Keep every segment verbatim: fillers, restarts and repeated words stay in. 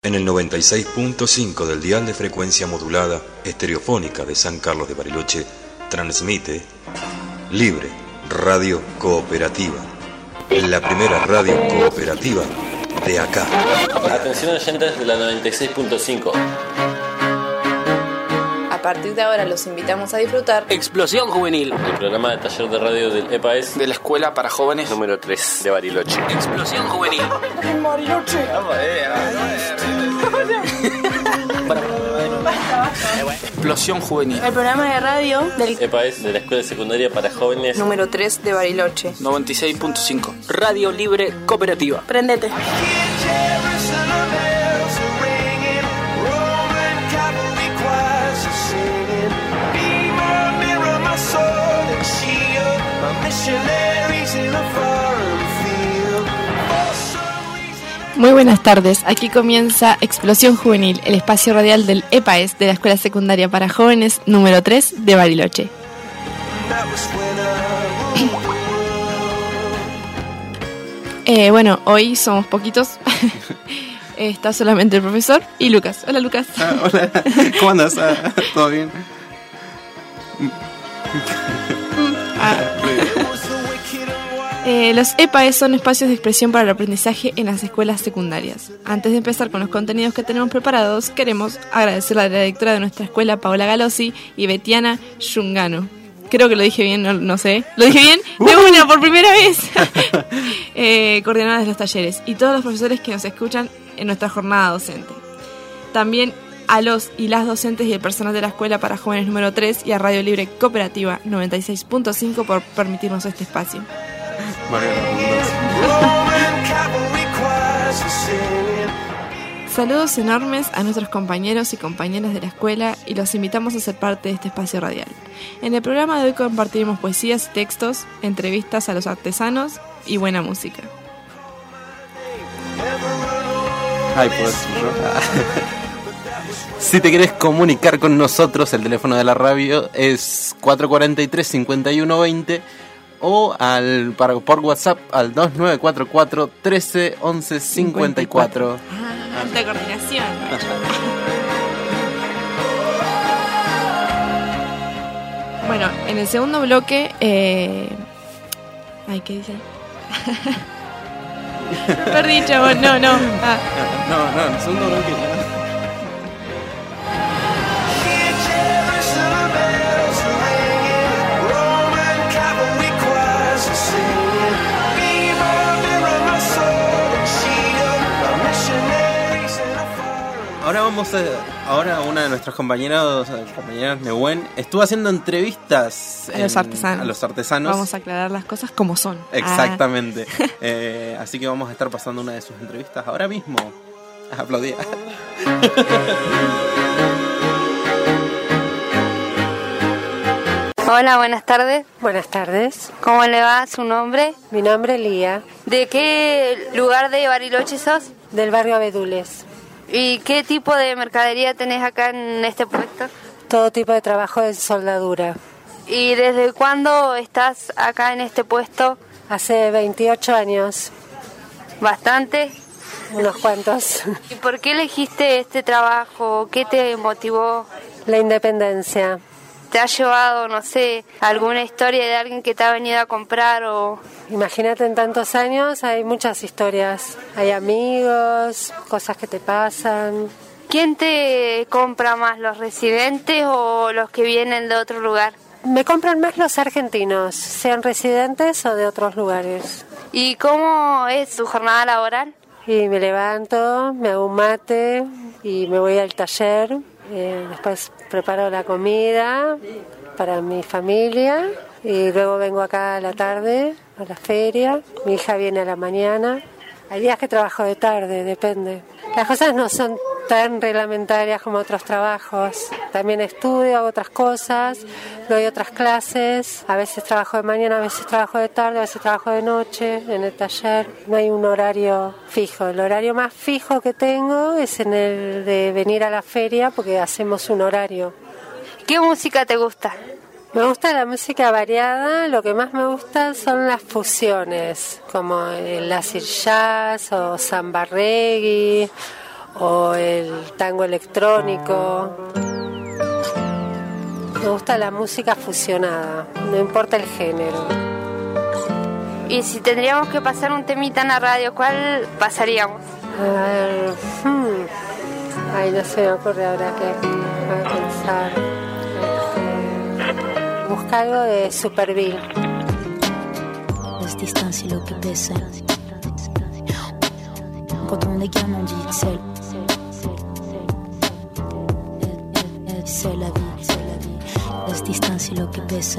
En el noventa y seis punto cinco del dial de frecuencia modulada estereofónica de San Carlos de Bariloche transmite Libre Radio Cooperativa, la primera radio cooperativa de acá. Atención oyentes de la noventa y seis punto cinco. A partir de ahora los invitamos a disfrutar Explosión Juvenil, el programa de taller de radio del E P A E S de la Escuela para Jóvenes número tres de Bariloche. Explosión Juvenil. En Bariloche. Explosión Juvenil. el programa de radio del E P A E S de la Escuela Secundaria para Jóvenes número tres de Bariloche. noventa y seis punto cinco. Radio Libre Cooperativa. Prendete. Muy buenas tardes, aquí comienza Explosión Juvenil, el espacio radial del E P A E S de la Escuela Secundaria para Jóvenes número tres de Bariloche. eh, bueno, hoy somos poquitos, está solamente el profesor y Lucas. Hola Lucas. Ah, hola, ¿cómo andas? Ah, ¿todo bien? ah. Eh, los E P A E S son espacios de expresión para el aprendizaje en las escuelas secundarias. Antes de empezar con los contenidos que tenemos preparados, queremos agradecer a la directora de nuestra escuela, Paola Galossi, y Betiana Yungano. Creo que lo dije bien, no, no sé. ¿Lo dije bien? ¡De una, por primera vez! eh, coordinadoras de los talleres y todos los profesores que nos escuchan en nuestra jornada docente. También a los y las docentes y el personal de la Escuela para Jóvenes número tres y a Radio Libre Cooperativa noventa y seis punto cinco por permitirnos este espacio. Saludos enormes a nuestros compañeros y compañeras de la escuela y los invitamos a ser parte de este espacio radial. En el programa de hoy compartiremos poesías y textos, entrevistas a los artesanos y buena música. Ay, pues, si te querés comunicar con nosotros, el teléfono de la radio es cuatro cuatro tres, cinco uno dos cero o al, para, por WhatsApp al dos nueve cuatro cuatro, trece, once, cincuenta y cuatro. Ah, alta coordinación. Bueno, en el segundo bloque... Eh... Ay, ¿qué dice? Perdí, chabón, no, no. Ah. No, no, en el segundo bloque no. Ahora vamos a, ahora una de nuestras compañeras, compañeras Nehuen, estuvo haciendo entrevistas a los en, artesanos. A los artesanos. Vamos a aclarar las cosas como son. Exactamente. Ah. Eh, así que vamos a estar pasando una de sus entrevistas ahora mismo. Aplaudía. Hola, buenas tardes. Buenas tardes. ¿Cómo le va? ¿Su nombre? Mi nombre es Lía. ¿De qué lugar de Bariloche sos? Del barrio Abedules. ¿Y qué tipo de mercadería tenés acá en este puesto? Todo tipo de trabajo de soldadura. ¿Y desde cuándo estás acá en este puesto? Hace veintiocho años. ¿Bastante? Unos cuantos. ¿Y por qué elegiste este trabajo? ¿Qué te motivó? La independencia. ¿Te ha llevado, no sé, alguna historia de alguien que te ha venido a comprar o...? Imagínate, en tantos años hay muchas historias. Hay amigos, cosas que te pasan. ¿Quién te compra más, los residentes o los que vienen de otro lugar? Me compran más los argentinos, sean residentes o de otros lugares. ¿Y cómo es su jornada laboral? Y me levanto, me hago un mate y me voy al taller. Eh, después preparo la comida para mi familia y luego vengo acá a la tarde a la feria. Mi hija viene a la mañana. Hay días que trabajo de tarde, depende. Las cosas no son tan reglamentarias como otros trabajos. También estudio, hago otras cosas, doy otras clases. A veces trabajo de mañana, a veces trabajo de tarde, a veces trabajo de noche en el taller. No hay un horario fijo. El horario más fijo que tengo es en el de venir a la feria porque hacemos un horario. ¿Qué música te gusta? Me gusta la música variada, lo que más me gusta son las fusiones, como el acid jazz o samba reggae o el tango electrónico. Me gusta la música fusionada, no importa el género. Y si tendríamos que pasar un temita en la radio, ¿cuál pasaríamos? A ver, hmm. Ay, no se me ocurre ahora qué. Voy a pensar. Este, busca algo de Superville. Laisse distance et l'eau qui baisse. Quand on est gamin, on dit c'est c'est la vie, c'est la vie. Laisse distance et l'eau qui baisse.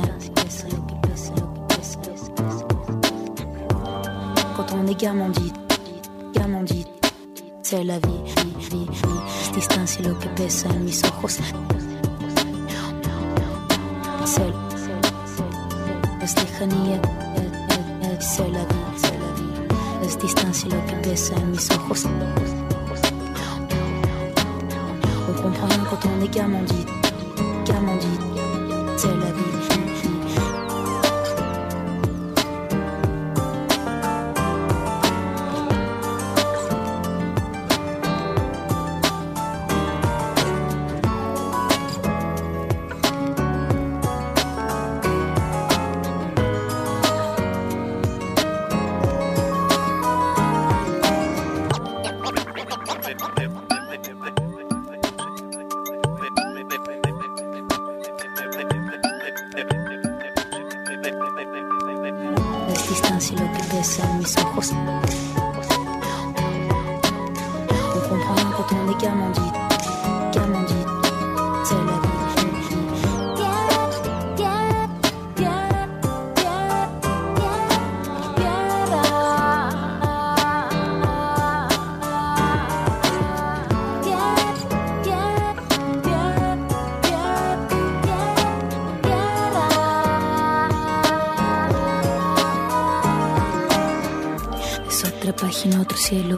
Quand on est gamin, on dit gamin, on dit c'est la vie, vie, vie, vie. Laisse distance et l'eau qui baisse. Mis ojos. C'est es lejanía. C'est la vie, c'est la vie. Es distancia lo que pesa en mis ojos. On comprend rien quand on est gamin, dit, gamin, dit, c'est la vie. Otro cielo,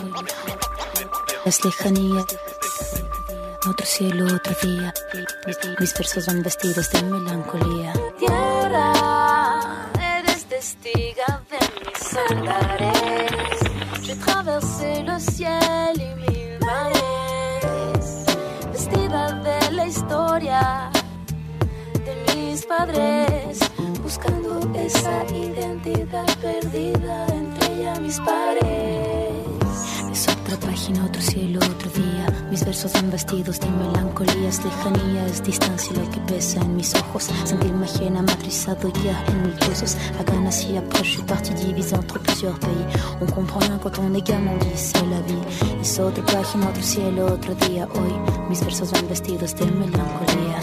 es lejanía, otro cielo, otro día. Mis versos van vestidos de melancolía. Tierra, eres testiga de mis andares. J'ai traversé le ciel y mil mares, vestida de la historia de mis padres, buscando esa identidad perdida entre ella mis pares. Es otra página, otro cielo, otro día. Mis versos van vestidos de melancolía. Es lejanía, es distancia lo que pesa en mis ojos. Sentirme ajena, matrizado ya en mil cosas. À Ghana, si après je suis partie divisée entre plusieurs pays. On comprend rien quand on est gamin, on dit c'est la vie. Es otra página, otro cielo, otro día. Hoy mis versos van vestidos de melancolía.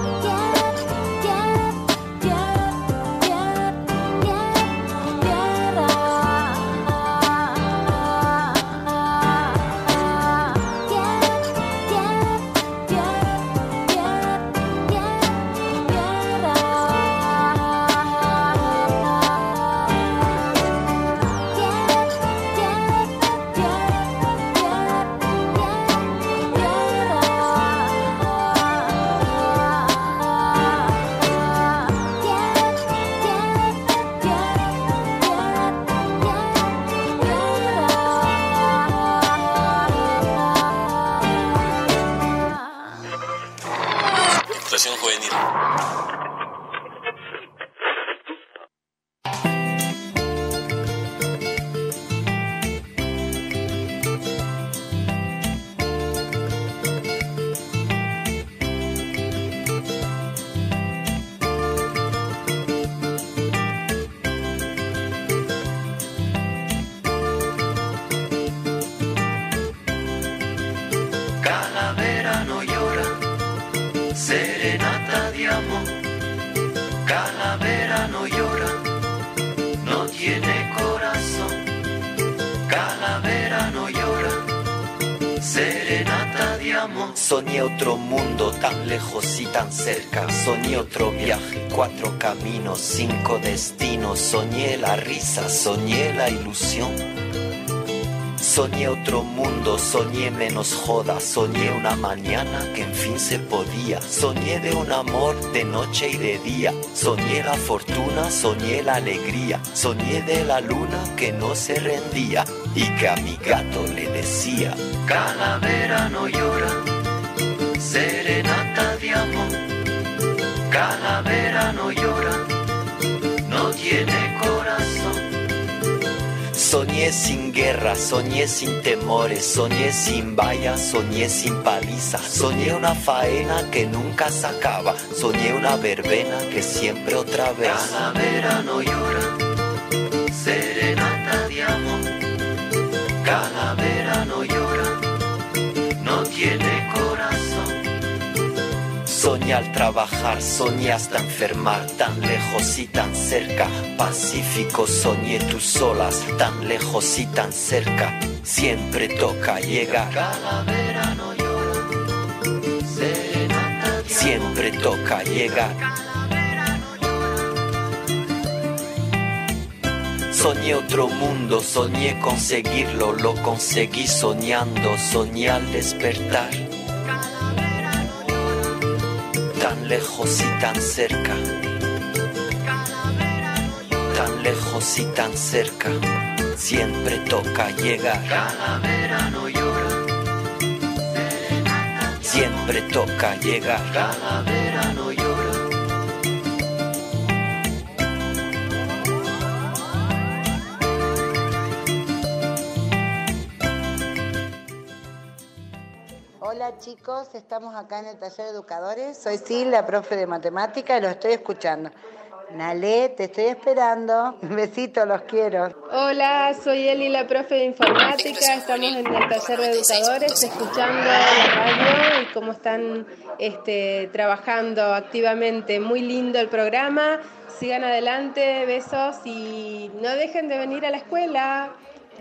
Juvenil. Calavera no llora, serenata de amor. Calavera no llora, no tiene corazón. Calavera no llora, serenata de amor. Soñé otro mundo tan lejos y tan cerca. Soñé otro viaje, cuatro caminos, cinco destinos. Soñé la risa, soñé la ilusión. Soñé otro mundo, soñé menos joda. Soñé una mañana que en fin se podía. Soñé de un amor de noche y de día. Soñé la fortuna, soñé la alegría. Soñé de la luna que no se rendía. y que a mi gato le decía: calavera no llora, serenata de amor. Calavera no llora, no tiene corazón. Soñé sin guerra, soñé sin temores, soñé sin vallas, soñé sin paliza. Soñé una faena que nunca se acaba, soñé una verbena que siempre otra vez. Calavera no llora, serenata de amor. Calavera no llora, no tiene corazón. Soñé al trabajar, soñé hasta enfermar, tan lejos y tan cerca. Pacífico, soñé tus olas, tan lejos y tan cerca. Siempre toca llegar. Calavera no llora, serenata de amor. Siempre toca llegar. Soñé otro mundo, soñé conseguirlo, lo conseguí soñando, soñé al despertar. Tan lejos y tan cerca, tan lejos y tan cerca, siempre toca llegar. Calavera no llora, siempre toca llegar. Calavera no llora. Hola chicos, estamos acá en el taller de educadores. Soy Sil, la profe de matemática, y los estoy escuchando. Nale, te estoy esperando. Un besito, los quiero. Hola, soy Eli, la profe de informática. Estamos en el taller de educadores, escuchando la radio y cómo están este, trabajando activamente. Muy lindo el programa. Sigan adelante, besos y no dejen de venir a la escuela.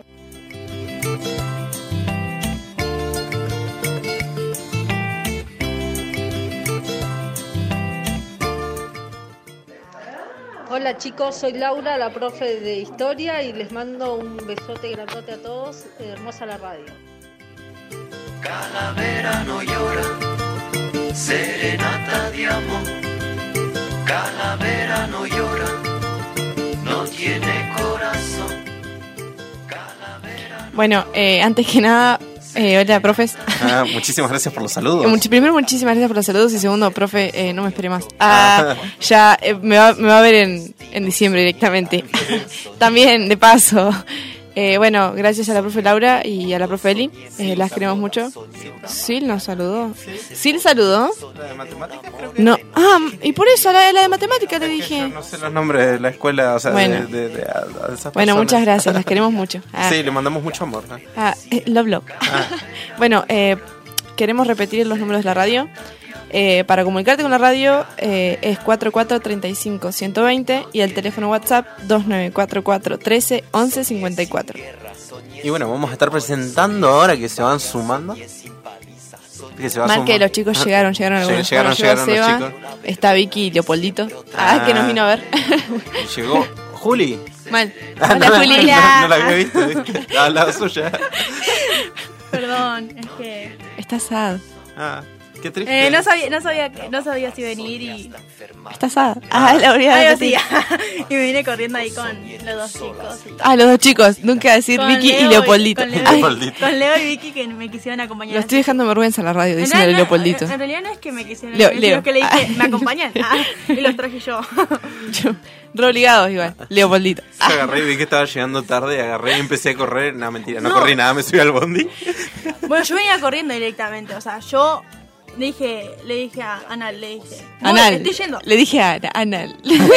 Hola chicos, soy Laura, la profe de historia, y les mando un besote grandote a todos. Hermosa la radio. Calavera no llora, serenata de amor. Calavera no llora, no tiene corazón. Bueno, eh, antes que nada, eh, hola, profes. Ah, muchísimas gracias por los saludos. Much- primero, muchísimas gracias por los saludos. Y segundo, profe, eh, no me espere más. Ah, ya eh, me, va, me va a ver en, en diciembre directamente. También, de paso. Eh, bueno, gracias a la profe Laura y a la profe Eli. Eh, las queremos mucho. Sil nos saludó. Sil saludó. ¿La de matemáticas? Creo que No. Ah, y por eso, la, la de matemática te dije. yo no sé los nombres de la escuela, o sea, Bueno. de, de, de, a- a esas Bueno, personas. muchas gracias, las queremos mucho. Ah, Sí, le mandamos mucho amor, ¿no? ah, eh, love, love. Bueno, eh, queremos repetir los números de la radio. Eh, para comunicarte con la radio eh, es cuatro cuatro tres cinco uno uno dos y el teléfono WhatsApp dos nueve cuatro cuatro uno tres once cincuenta y cuatro. Y bueno, vamos a estar presentando ahora que se van sumando. Que se va Mal suma- que los chicos Ah, llegaron, llegaron algunos. Llegaron, Bueno, llegó llegaron los Seba, chicos. está Vicky y Leopoldito. Ah, Ah. que nos vino a ver. Y llegó Juli. Mal. Ah, Hola, no, la- Juli. No, no la había visto, ¿viste? Al lado suya. Perdón, es que Está sad. Ah, qué triste. eh, no sabía, no sabía, no sabía si venir y Está sad. Ah, la olvidé de Ay, repetir. sí. Y me vine corriendo ahí con los dos chicos. y- Ah, los dos chicos. Nunca decir con Vicky Leo y Leopoldito. Con Leo, Ay, con Leo y Vicky que me quisieron acompañar. lo estoy dejando en vergüenza en la radio, En diciéndole realidad- Leopoldito. En realidad no es que me quisieran Leo, acompañar, Leo. sino que le dije, Ah. ¿me acompañan? Ah, y los traje yo. Yo, re obligados igual. Leopoldito. Yo agarré y vi que estaba llegando tarde, agarré y empecé a correr. No, mentira, no, No. corrí nada, me subí al bondi. Bueno, yo venía corriendo directamente, o sea, yo le dije, le dije a Anal, le dije, "No, Anal. estoy yendo. Le dije a Ana, Anal.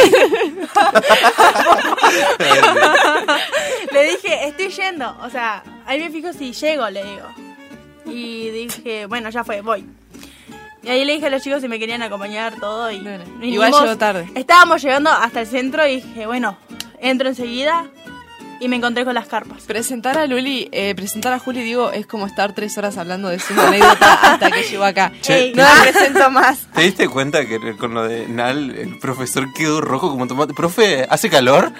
Le dije, estoy yendo, o sea, ahí me fijo si llego, le digo. Y dije, bueno, ya fue, voy. Y ahí le dije a los chicos si me querían acompañar todo y Igual vinimos. llegó tarde. Estábamos llegando hasta el centro y dije, bueno, entro enseguida y me encontré con las carpas. Presentar a Luli, eh, presentar a Juli, digo, es como estar tres horas hablando de su anécdota hasta que llegó acá. Che, Ey, no la presento más. ¿Te diste cuenta que con lo de Nal, el profesor quedó rojo como tomate? Profe, ¿hace calor?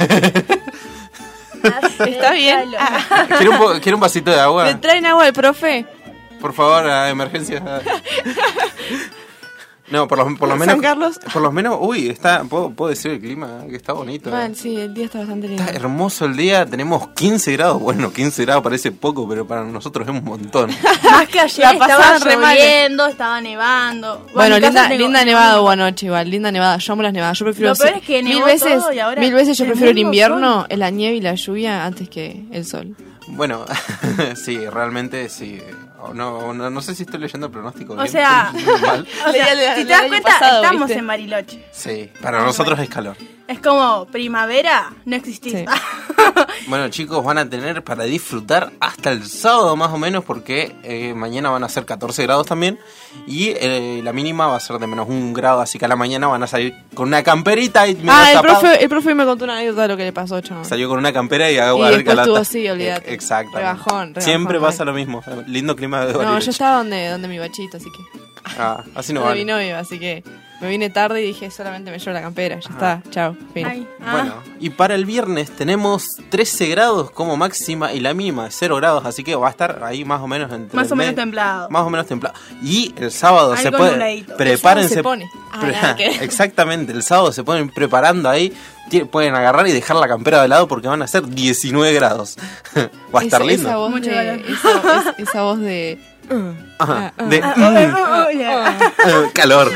¿Está bien? Ah, ¿Quiere un, po- ¿quiere un vasito de ¿le agua? traen agua al profe? Por favor, a emergencia. No, por lo, por lo menos. San Carlos. Por lo menos, uy, está, puedo, puedo decir el clima, que está bonito. Man, sí, el día está bastante lindo. Está hermoso el día, tenemos quince grados. Bueno, quince grados parece poco, pero para nosotros es un montón. Más que ayer La estaba pasaban re mal. lloviendo, estaba nevando. Bueno, en mi casa linda, tengo- linda nevada hubo anoche igual, linda nevada. Yo amo las nevadas. Yo prefiero Lo peor sí, es que mil nevó veces, todo y ahora mil veces yo prefiero el tremendo invierno, la nieve y la lluvia antes que el sol. Bueno, sí, realmente sí. O No, no, no sé si estoy leyendo el pronóstico. O bien, sea, estoy mal. o sea, Leía el- si el te das año cuenta, pasado, estamos ¿viste? en Bariloche. Sí, para nosotros es calor. Es como primavera, no existís. Sí. Bueno, chicos, van a tener para disfrutar hasta el sábado más o menos, porque eh, mañana van a ser catorce grados también. Y eh, la mínima va a ser de menos un grado, así que a la mañana van a salir con una camperita y medio Ah, el tapado. profe, el profe me contó una anécdota de lo que le pasó, chaval. Salió con una campera y a Y a ver después calata. estuvo así, olvídate. Eh, Exacto. Rebajón, rebajón, Siempre mal. pasa lo mismo. Lindo clima de No, Bariloche. yo estaba donde, donde mi bachito, así que. Ah, así no donde vale. mi novio, así que me vine tarde y dije solamente me llevo la campera. Ya Ah. está, chao. Fin. Ay, ah. Bueno, y para el viernes tenemos trece grados como máxima y la mínima es cero grados, así que va a estar ahí más o menos entre Más o el menos medio- templado. Más o menos templado. Y el sábado se Algo puede nubladito. prepárense. El sábado se pone. Ah, pre- nada que ver. Exactamente, el sábado se ponen preparando ahí, Tie- pueden agarrar y dejar la campera de lado porque van a ser diecinueve grados. Va a estar Esa- lindo. Esa voz Mucho de. calor. Esa, es- esa voz de. Ajá, ah, de Ah, mm, oh, oh, yeah. calor.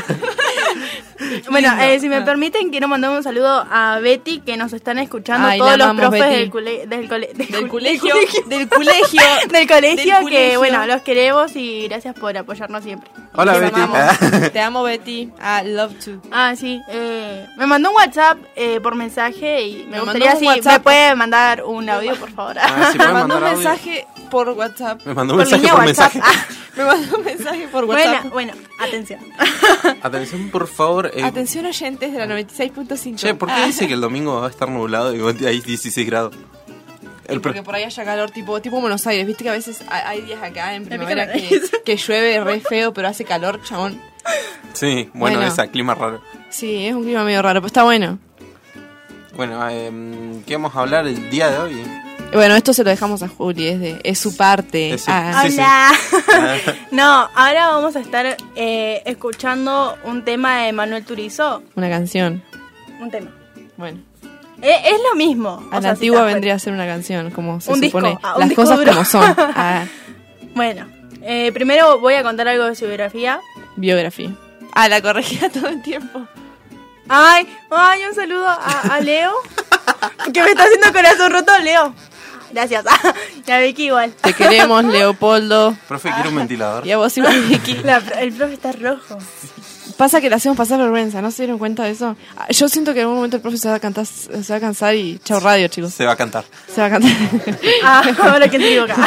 Bueno, Lindo. eh, si me Ah. permiten, quiero mandar un saludo a Betty, que nos están escuchando Ay, todos la los amamos, profes Betty. del, cole- del, cole- del Del col- colegio. del Del colegio. del colegio, Del que colegio. bueno, los queremos y gracias por apoyarnos siempre. Hola, Te Betty. amamos. Te amo, Betty. I love to. Ah, sí, eh, me mandó un WhatsApp eh, por mensaje y me, Me gustaría mandó si un WhatsApp. me puede mandar un audio, por favor. Ah, sí, Me pueden mandó un mandar audio. mensaje por WhatsApp. Me mandó un Por mensaje línea por WhatsApp. mensaje. Me mandó un mensaje por WhatsApp. Bueno, bueno, atención. Atención, por favor. eh, Atención oyentes de la noventa y seis punto cinco. Che, ¿por qué Ah. dice que el domingo va a estar nublado y hay dieciséis grados? El Porque pro- por ahí haya calor, tipo, tipo Buenos Aires. Viste que a veces hay, hay días acá en primavera pica la que, nariz. que llueve re feo, pero hace calor, chabón. Sí, bueno, Bueno. esa, clima raro. Sí, es un clima medio raro, pero está bueno. Bueno, eh, ¿qué vamos a hablar el día de hoy? Y bueno, esto se lo dejamos a Juli, es, de, es su parte. Es su- Ah. sí, sí. Hola. No, ahora vamos a estar eh, escuchando un tema de Manuel Turizo. Una canción. Un tema. Bueno, Eh, es lo mismo. a o la sea, si antigua te das vendría a ser una canción, como se Un disco, supone. ah, un Las disco cosas duro. como son. Ah, cuenta. Bueno, eh, primero voy a contar algo de su biografía. biografía. Ah, la corregía todo el tiempo. Ay, ay, un saludo a, a Leo. Que me está haciendo corazón roto, Leo. Gracias. Y a Vicky igual. Te queremos, Leopoldo. Profe, quiero un ventilador. Y a vos igual, Vicky. La- el profe está rojo. Pasa que le hacemos pasar vergüenza, ¿no se dieron cuenta de eso? Ah, Yo siento que en algún momento el profe se va a, cantar, se va a cansar y chau radio, chicos. Se va a cantar. Se va a cantar. Ah, ahora que te digo acá.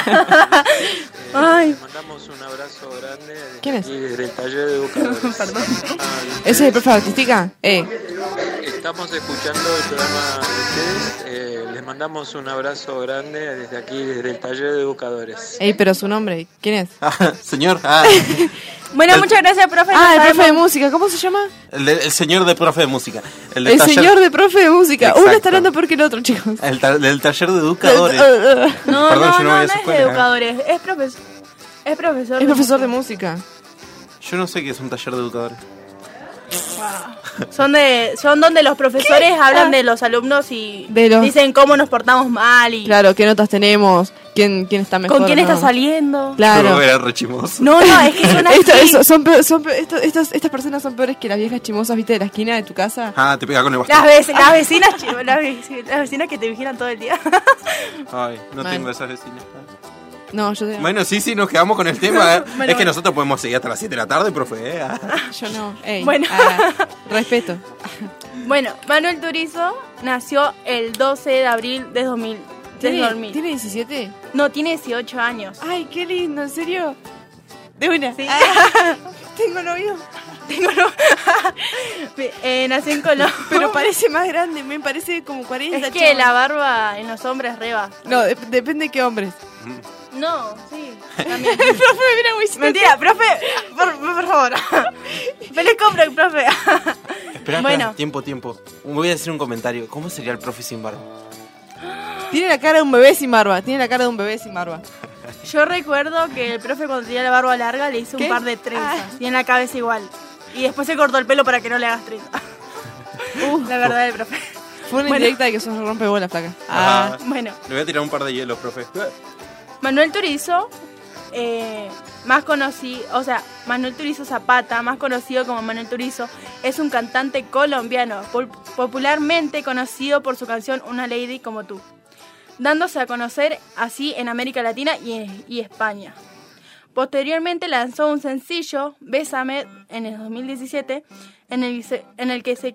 Ay, Mandamos un abrazo grande desde ¿Quién es? aquí, desde el taller de educadores. perdón. ¿Ese es el profe de artística? Eh. Estamos escuchando el programa de ustedes. Eh, les mandamos un abrazo grande desde aquí, desde el taller de educadores. Ey, pero su nombre, ¿quién es? Ah, señor, ah, Bueno, El- muchas gracias, profe. Ah, el Nos profe de sabemos- música, ¿cómo se llama? el, de- el señor de profe de música. El, del El taller- señor de profe de música. Uno Exacto. está hablando peor que el otro, chicos. El ta- del taller de educadores. No, Perdón, no, yo no no, voy a no esa es escuela. de educadores. Es profesor. Es profesor. Es profesor de música. Yo no sé qué es un taller de educadores. Son de, son donde los profesores hablan de los alumnos y De los- dicen cómo nos portamos mal y Claro, ¿qué notas tenemos? ¿Quién, quién está mejor? con quién o está no? saliendo. Claro. Yo era re chimoso. No, no, es que son así. Esto- eso- son peor- son peor- esto- estos- estas personas son peores que las viejas chimosas, ¿viste? De la esquina de tu casa. Ah, te pega con el bastón. Las, vec- las vecinas, chivo, las, vec- las vecinas que te vigilan todo el día. Ay, no Mal. tengo esas vecinas. No, yo, te- Bueno, sí, sí, nos quedamos con el tema. ¿eh? Bueno, es que bueno. nosotros podemos seguir hasta las siete de la tarde, profe. ¿eh? Ah. yo no. Ey, Bueno. ah, respeto. Bueno, Manuel Turizo nació el doce de abril de dos mil. De ¿Tiene, dos mil. ¿Tiene diecisiete? No, tiene dieciocho años. Ay, qué lindo, ¿en serio? De una. Sí. Ah, tengo novio. Tengo no- eh, nació en Colombia. Pero parece más grande, me parece como cuarenta. Es que chabón. la barba en los hombres reba. No, de- depende de qué hombres. No, sí. También. El profe me mira muy serio. Mentira, profe, por, por favor. Feliz compra, profe. Espera, Bueno. espera, tiempo, tiempo. Voy a decir un comentario. ¿Cómo sería el profe sin barba? Tiene la cara de un bebé sin barba. Tiene la cara de un bebé sin barba. Yo recuerdo que el profe cuando tenía la barba larga le hizo ¿Qué? un par de trenzas. Ah. Y en la cabeza igual. Y después se cortó el pelo para que no le hagas treinta. Uh, la verdad del profe. Fue una Bueno. indirecta de que sos rompe bola, flaca. Ah, Bueno, Le voy a tirar un par de hielos, profe. Manuel Turizo, eh, más conocido, o sea, Manuel Turizo Zapata, más conocido como Manuel Turizo, es un cantante colombiano, pol- popularmente conocido por su canción Una Lady Como Tú, dándose a conocer así en América Latina y, y España. Posteriormente lanzó un sencillo, Bésame, en el dos mil diecisiete, en el, se- en el que se...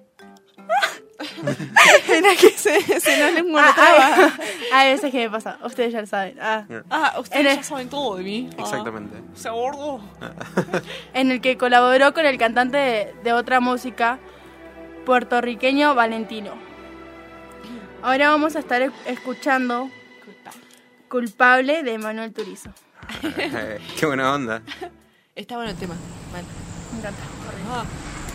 en el que se, se nos lengua la Ah, traba. hay, hay veces que me pasa, ustedes ya lo saben. Ah, Ah, ustedes En el- ya saben todo de mí. Ah, Exactamente. se abordó. en el que colaboró con el cantante de, de otra música, puertorriqueño Valentino. Ahora vamos a estar e- escuchando Culpable de Manuel Turizo. Qué buena onda. Está bueno el tema. Mal. Me encanta. Ah.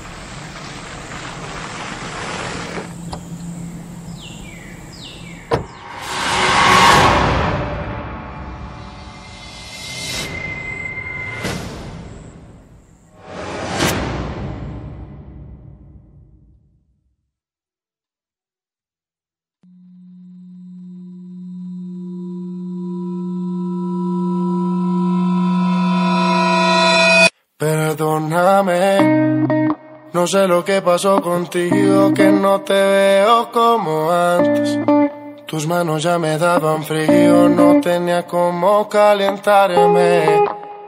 Perdóname, no sé lo que pasó contigo, que no te veo como antes. Tus manos ya me daban frío, no tenía cómo calentarme.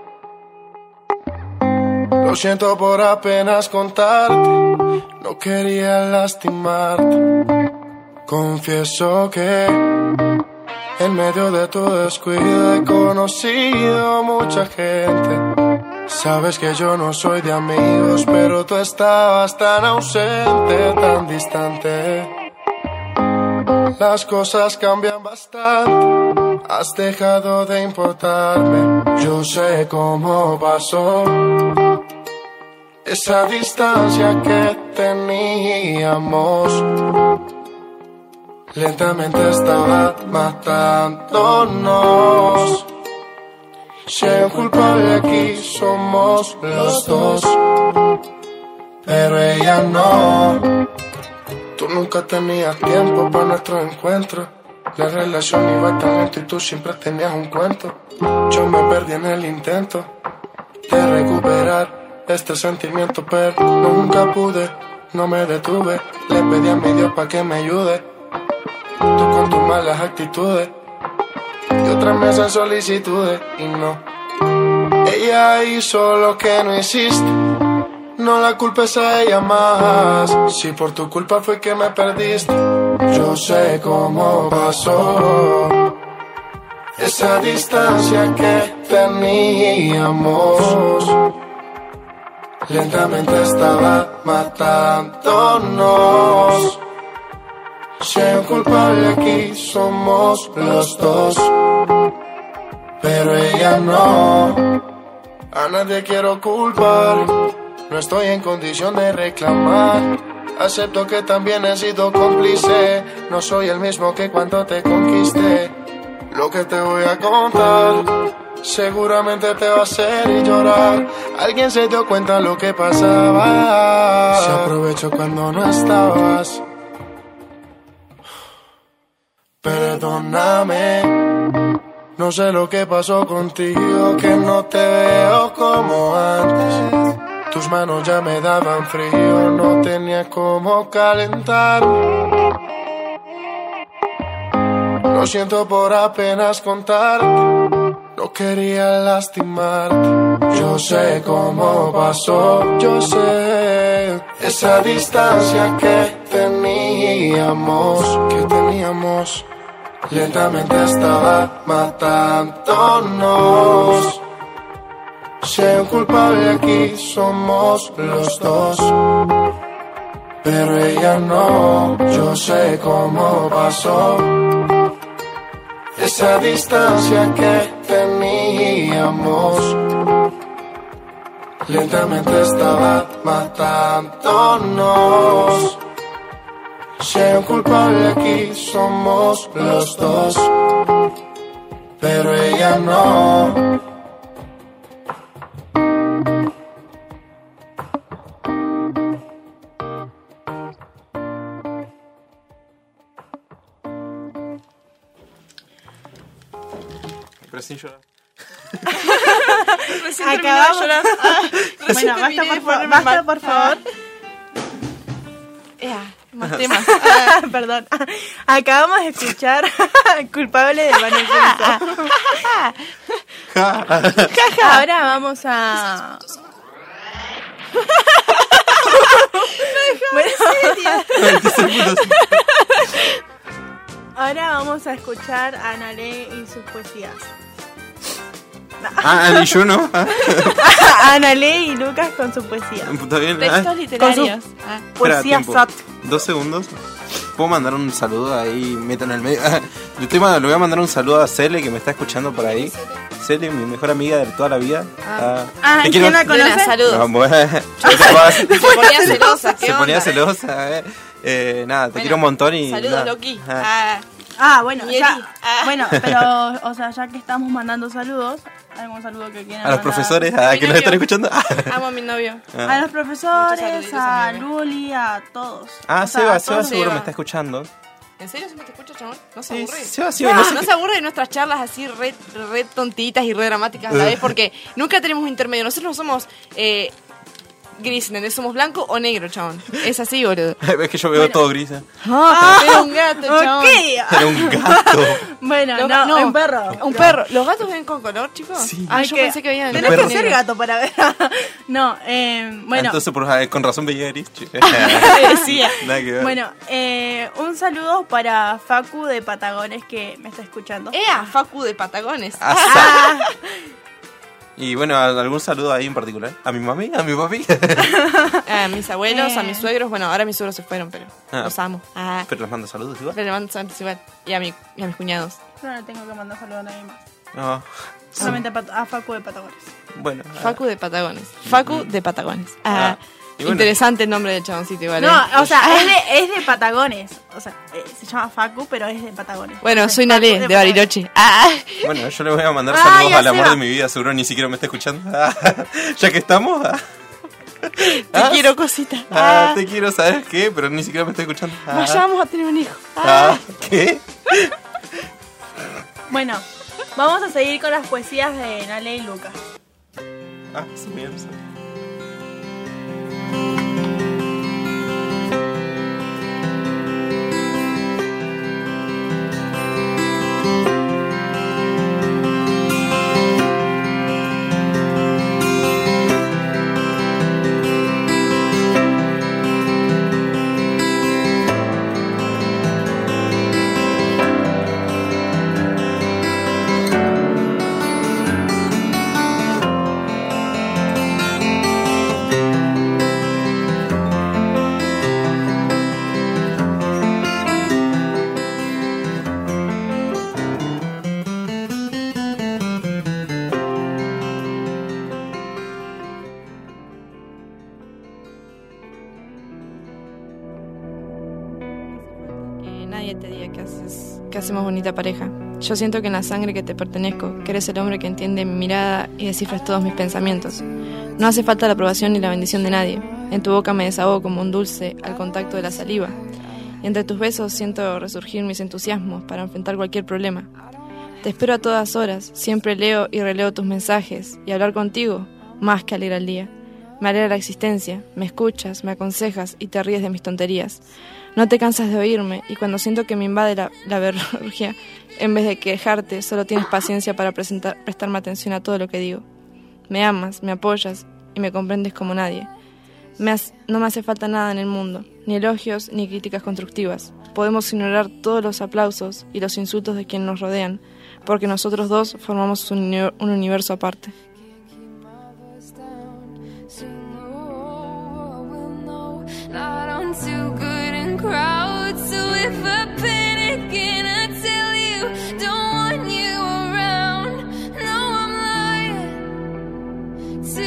Lo siento por apenas contarte, no quería lastimarte. Confieso que en medio de tu descuido he conocido mucha gente. Sabes que yo no soy de amigos, pero tú estabas tan ausente, tan distante. Las cosas cambian bastante, has dejado de importarme. Yo sé cómo pasó esa distancia que teníamos. Lentamente estaba matándonos. Si hay un culpable aquí somos los dos, pero ella no. Tú nunca tenías tiempo para nuestro encuentro. La relación iba tan lento y tú siempre tenías un cuento. Yo me perdí en el intento de recuperar este sentimiento, pero nunca pude, no me detuve. Le pedí a mi Dios pa' que me ayude. Tú con tus malas actitudes y otras mesas solicitudes y no. Ella hizo lo que no hiciste, no la culpes a ella más. Si por tu culpa fue que me perdiste, yo sé cómo pasó esa distancia que teníamos. Lentamente estaba matándonos. Si hay un culpable aquí somos los dos, pero ella no. A nadie quiero culpar, no estoy en condición de reclamar. Acepto que también he sido cómplice, no soy el mismo que cuando te conquisté. Lo que te voy a contar seguramente te va a hacer llorar. Alguien se dio cuenta lo que pasaba, se aprovechó cuando no estabas. Perdóname, no sé lo que pasó contigo, que no te veo como antes. Tus manos ya me daban frío, no tenía cómo calentarme. Lo siento por apenas contarte, no quería lastimarte. Yo sé cómo pasó, yo sé esa distancia que teníamos, que teníamos. Lentamente estaba matándonos. Si hay un culpable aquí somos los dos, pero ella no. Yo sé cómo pasó esa distancia que teníamos. Lentamente estaba matándonos. Si hay un culpable aquí somos los dos, pero ella no. Recién lloraba. Recién Acabamos. terminé de llorar. Bueno, basta por, fa- basta, por favor. Ea, más temas. Perdón. Acabamos de escuchar Culpable de Manuel Turizo. Ahora vamos a... Bueno, ahora vamos a escuchar a Analé y sus poesías. Ah, Ana y yo no. Ah. Analé y Lucas con su poesía. ¿Está bien? Textos Ah. literarios. Ah. Espera, Poesía tiempo. sot. Dos segundos. ¿Puedo mandar un saludo ahí? Meto en el medio. Le, estoy, le voy a mandar un saludo a Cele, que me está escuchando por ahí. Cele, mi mejor amiga de toda la vida. Ah, ah ¿te ¿quién quiero... la conoce? Saludos. No, bueno. Se ponía celosa, ¿qué Se onda? ponía celosa, eh. Eh, nada, te Bueno, quiero un montón y... Saludos, nada. Loki. Ah. Ah. Ah, bueno, Mieri. ya, Ah. bueno, pero, o sea, ya que estamos mandando saludos, ¿algún saludo que quieran A los mandar? profesores, a Mi que nos novio. están escuchando. Amo a mi novio. Ah. A los Muchos profesores, saluditos a a mi novio. Luli, a todos. Ah, O sea, Seba, a Seba todos. seguro Seba. me está escuchando. ¿En serio siempre te escuchas, chabón? ¿No se Sí, aburre? Seba, sí, no, no sé no qué- se aburre de nuestras charlas así re, re tontitas y re dramáticas a la vez, porque nunca tenemos un intermedio. Nosotros no somos eh, gris, ¿entendés? Somos blanco o negro, chabón. Es así, boludo. Es que yo veo todo gris. ¿eh? Ah, era un gato, chabón. Ok. Era un gato. Bueno, Los- no, no, un perro. Un perro. ¿Los gatos ven con color, chicos? Sí. Ah, Hay yo que- pensé que veían Tenés perro. que ser gato para ver. No, eh, bueno. Entonces, por, ah, con razón veía gris. Sí. Nada que ver. Bueno, eh, un saludo para Facu de Patagones que me está escuchando. Ea, Facu de Patagones. Ah, y bueno, ¿algún saludo ahí en particular? ¿A mi mami? ¿A mi papi? A mis abuelos, Eh. a mis suegros. Bueno, ahora mis suegros se fueron, pero Ah. los amo. Ah, Pero les mando saludos igual. pero le mando saludos igual. Y a, mi, y a mis cuñados. Yo no le tengo que mandar saludos a nadie más. No. Solamente a, Pat- a Facu de Patagones. Bueno. ah, Facu de Patagones. Facu de Patagones. Ah, Ah, y bueno. interesante el nombre del chaboncito igual. No, ¿eh? o sea, es de, es de Patagones. O sea, eh, se llama Facu, pero es de Patagones. Bueno, O sea, soy Facu Nalé, de Patagones. Bariloche. Ah, Bueno, yo le voy a mandar Ah, saludos ya al se amor va. de mi vida. Seguro ni siquiera me está escuchando. Ah, ya que estamos. Ah, te ah, quiero, cosita. ah, Ah, te quiero, ¿sabes qué? Pero ni siquiera me está escuchando. Ah, vayamos a tener un hijo. Ah. ah, ¿qué? Bueno, vamos a seguir con las poesías de Nale y Lucas. Ah, sí, bien, sí. Que nadie te diga que, haces, que hacemos bonita pareja. Yo siento que en la sangre que te pertenezco, que eres el hombre que entiende mi mirada y descifras todos mis pensamientos. No hace falta la aprobación ni la bendición de nadie. En tu boca me desahogo como un dulce al contacto de la saliva. Y entre tus besos siento resurgir mis entusiasmos para enfrentar cualquier problema. Te espero a todas horas, siempre leo y releo tus mensajes, y hablar contigo, más que alegra el día. Me alegra la existencia, me escuchas, me aconsejas y te ríes de mis tonterías. No te cansas de oírme, y cuando siento que me invade la, la verborrea, en vez de quejarte, solo tienes paciencia para presentar, prestarme atención a todo lo que digo. Me amas, me apoyas y me comprendes como nadie. Me has- no me hace falta nada en el mundo, ni elogios ni críticas constructivas. Podemos ignorar todos los aplausos y los insultos de quienes nos rodean, porque nosotros dos formamos un, uni- un universo aparte. Not on too good in crowds, so if I panic and I tell you, don't want you around, no, I'm lying to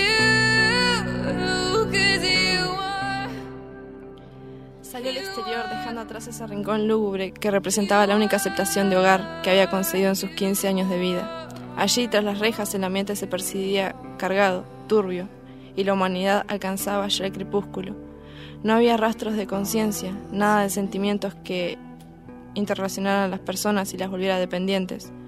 you, 'cause you are. Salió al exterior dejando atrás ese rincón lúgubre que representaba la única aceptación de hogar que había conseguido en sus quince años de vida. Allí, tras las rejas, el ambiente se percibía cargado, turbio, y la humanidad alcanzaba ya el crepúsculo. No había rastros de conciencia, nada de sentimientos que interrelacionaran a las personas y las volviera dependientes.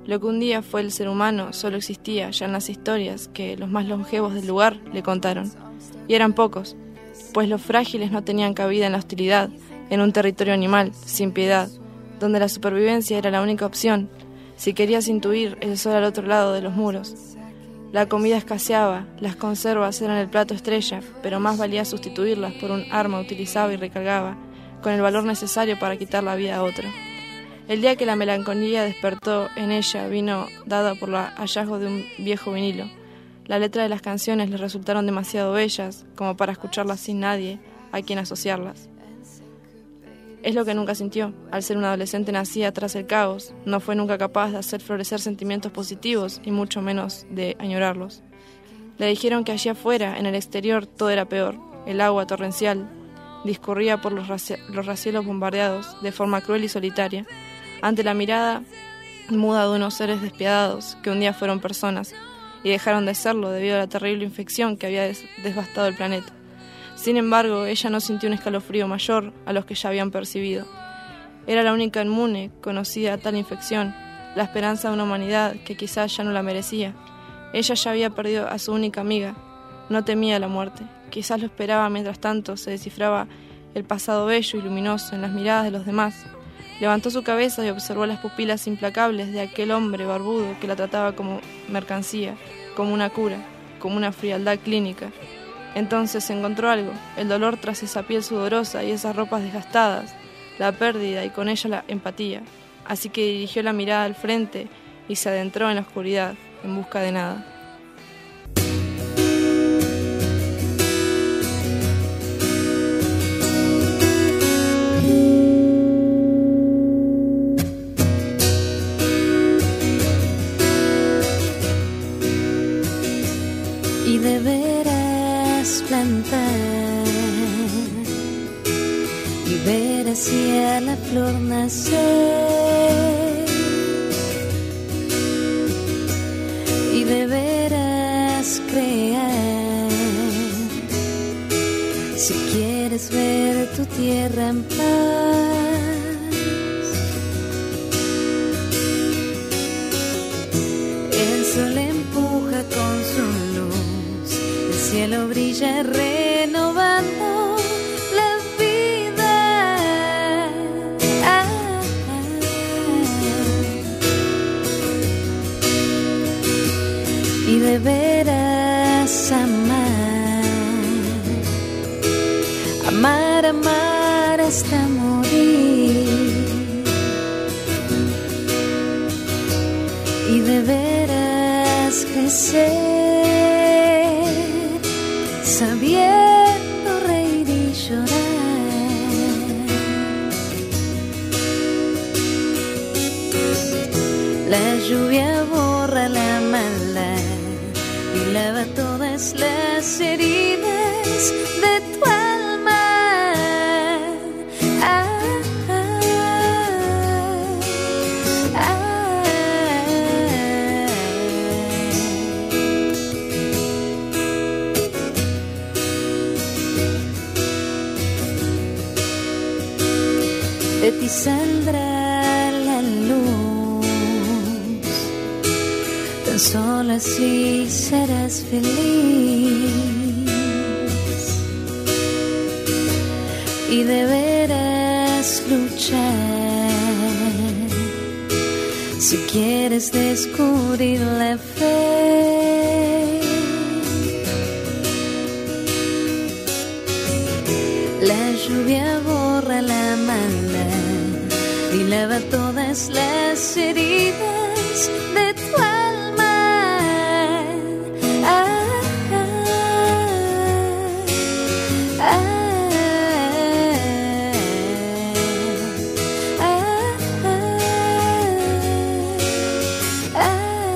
Lo que un día fue el ser humano solo existía ya en las historias que los más longevos del lugar le contaron. Y eran pocos, pues los frágiles no tenían cabida en la hostilidad, en un territorio animal, sin piedad, donde la supervivencia era la única opción, si querías intuir el sol al otro lado de los muros. La comida escaseaba, las conservas eran el plato estrella, pero más valía sustituirlas por un arma utilizada y recargaba, con el valor necesario para quitar la vida a otro. El día que la melancolía despertó en ella vino dada por el hallazgo de un viejo vinilo. La letra de las canciones le resultaron demasiado bellas como para escucharlas sin nadie a quien asociarlas. Es lo que nunca sintió. Al ser una adolescente nacida tras el caos, no fue nunca capaz de hacer florecer sentimientos positivos y mucho menos de añorarlos. Le dijeron que allí afuera, en el exterior, todo era peor. El agua torrencial discurría por los, raci- los rascacielos bombardeados de forma cruel y solitaria, ante la mirada muda de unos seres despiadados que un día fueron personas y dejaron de serlo debido a la terrible infección que había des- devastado el planeta. Sin embargo, ella no sintió un escalofrío mayor a los que ya habían percibido. Era la única inmune conocida a tal infección, la esperanza de una humanidad que quizás ya no la merecía. Ella ya había perdido a su única amiga, no temía la muerte, quizás lo esperaba mientras tanto se descifraba el pasado bello y luminoso en las miradas de los demás. Levantó su cabeza y observó las pupilas implacables de aquel hombre barbudo que la trataba como mercancía, como una cura, como una frialdad clínica. Entonces encontró algo, el dolor tras esa piel sudorosa y esas ropas desgastadas, la pérdida y con ella la empatía. Así que dirigió la mirada al frente y se adentró en la oscuridad, en busca de nada. Y deberás plantar y ver hacia la flor nacer, y deberás crear si quieres ver tu tierra en paz. El sol empuja con su luz, el cielo brilla renovando la vida. Ah, ah. Y deberás amar, amar, amar hasta morir. Y deberás crecer, sabiendo reír y llorar. La lluvia borra la maldad y lava todas las heridas de tu alma. Ah, ah, ah, ah. De ti saldrá la luz, tan solo así serás feliz. Y deberás luchar si quieres descubrir la fe. La lluvia borra la maldad y lava todas las heridas de tu alma. Ah, ah, ah, ah, ah,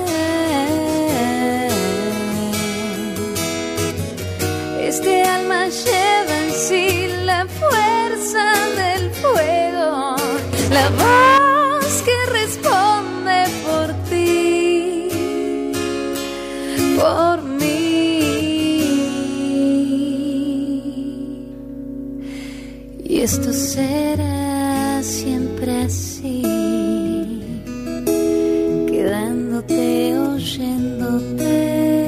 ah. Este alma lleva en sí la fuerza del fuego, la voz que responde por ti, por mí. Y esto será siempre así, quedando oyéndote.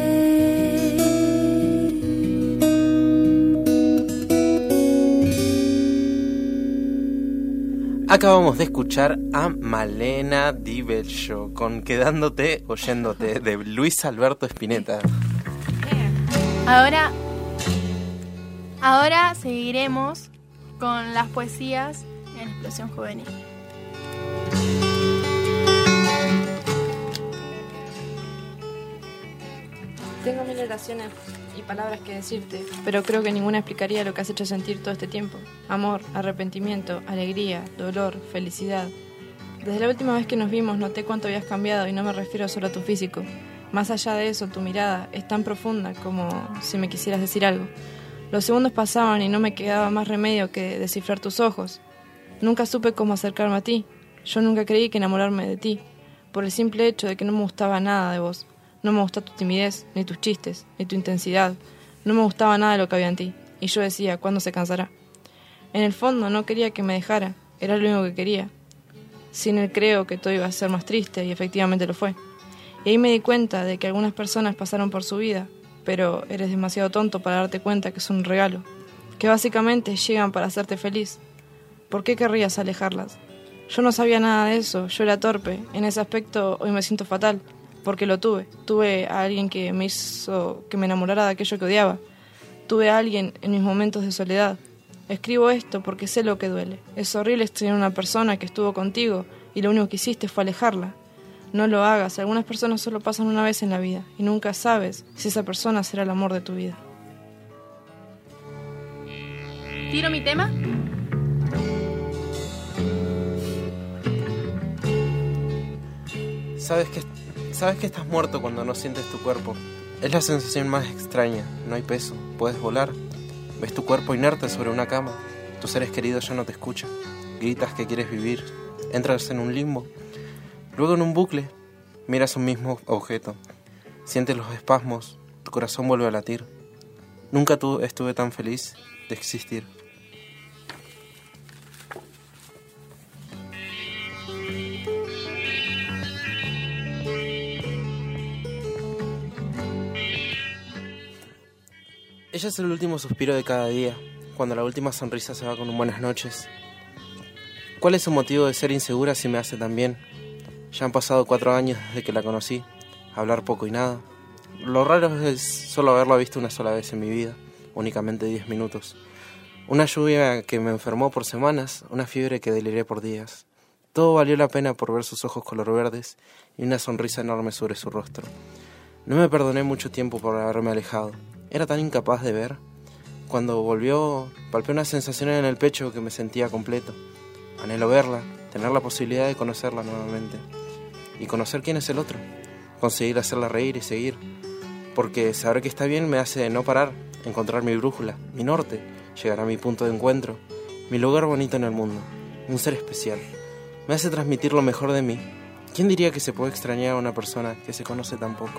Acabamos de escuchar a Malena Di Bello con Quedándote, Oyéndote, de Luis Alberto Spinetta. Ahora, ahora seguiremos con las poesías en Explosión Juvenil. Tengo mil oraciones y palabras que decirte, pero creo que ninguna explicaría lo que has hecho sentir todo este tiempo. Amor, arrepentimiento, alegría, dolor, felicidad. Desde la última vez que nos vimos noté cuánto habías cambiado y no me refiero solo a tu físico. Más allá de eso, tu mirada es tan profunda como si me quisieras decir algo. Los segundos pasaban y no me quedaba más remedio que descifrar tus ojos. Nunca supe cómo acercarme a ti. Yo nunca creí que enamorarme de ti, por el simple hecho de que no me gustaba nada de vos. No me gustaba tu timidez, ni tus chistes, ni tu intensidad. No me gustaba nada de lo que había en ti. Y yo decía, ¿cuándo se cansará? En el fondo no quería que me dejara. Era lo único que quería. Sin él creo que todo iba a ser más triste, y efectivamente lo fue. Y ahí me di cuenta de que algunas personas pasaron por su vida, pero eres demasiado tonto para darte cuenta que es un regalo. Que básicamente llegan para hacerte feliz. ¿Por qué querrías alejarlas? Yo no sabía nada de eso. Yo era torpe. En ese aspecto hoy me siento fatal. Porque lo tuve. Tuve a alguien que me hizo que me enamorara de aquello que odiaba. Tuve a alguien en mis momentos de soledad. Escribo esto porque sé lo que duele. Es horrible extrañar a una persona que estuvo contigo y lo único que hiciste fue alejarla. No lo hagas. Algunas personas solo pasan una vez en la vida y nunca sabes si esa persona será el amor de tu vida. ¿Tiro mi tema? ¿Sabes que Sabes que estás muerto cuando no sientes tu cuerpo. Es la sensación más extraña. No hay peso, puedes volar. Ves tu cuerpo inerte sobre una cama. Tus seres queridos ya no te escuchan. Gritas que quieres vivir. Entras en un limbo. Luego en un bucle, miras un mismo objeto. Sientes los espasmos. Tu corazón vuelve a latir. Nunca tú estuve tan feliz de existir. Ella es el último suspiro de cada día, cuando la última sonrisa se va con un buenas noches. ¿Cuál es su motivo de ser insegura si me hace tan bien? Ya han pasado cuatro años desde que la conocí, hablar poco y nada. Lo raro es solo haberla visto una sola vez en mi vida, únicamente diez minutos. Una lluvia que me enfermó por semanas, una fiebre que deliré por días. Todo valió la pena por ver sus ojos color verdes y una sonrisa enorme sobre su rostro. No me perdoné mucho tiempo por haberme alejado. Era tan incapaz de ver. Cuando volvió, palpé una sensación en el pecho que me sentía completo. Anhelo verla, tener la posibilidad de conocerla nuevamente. Y conocer quién es el otro. Conseguir hacerla reír y seguir. Porque saber que está bien me hace no parar, encontrar mi brújula, mi norte, llegar a mi punto de encuentro, mi lugar bonito en el mundo, un ser especial. Me hace transmitir lo mejor de mí. ¿Quién diría que se puede extrañar a una persona que se conoce tan poco?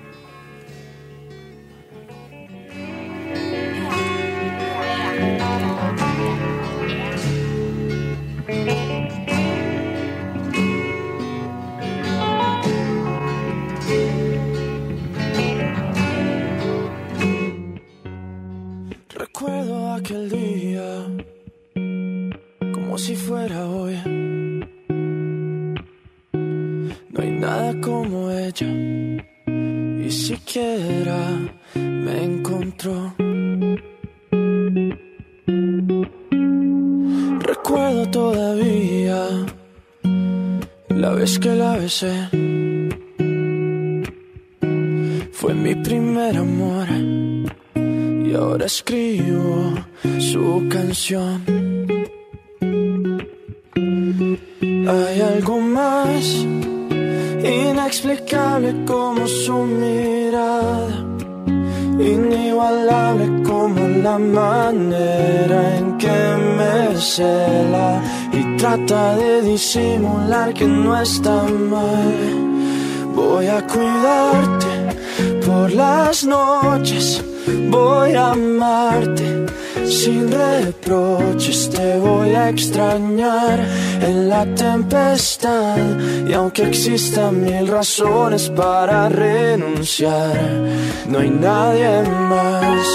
Recuerdo aquel día como si fuera hoy. No hay nada como ella, y siquiera me encontró. Recuerdo todavía la vez que la besé. Fue mi primer amor y ahora escribo su canción. Hay algo más inexplicable como su mirada, inigualable como la manera en que me cela y trata de disimular que no está mal. Voy a cuidarte por las noches, voy a amarte sin reproches te voy a extrañar en la tempestad. Y aunque existan mil razones para renunciar, no hay nadie más,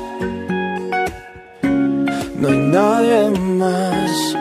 no hay nadie más.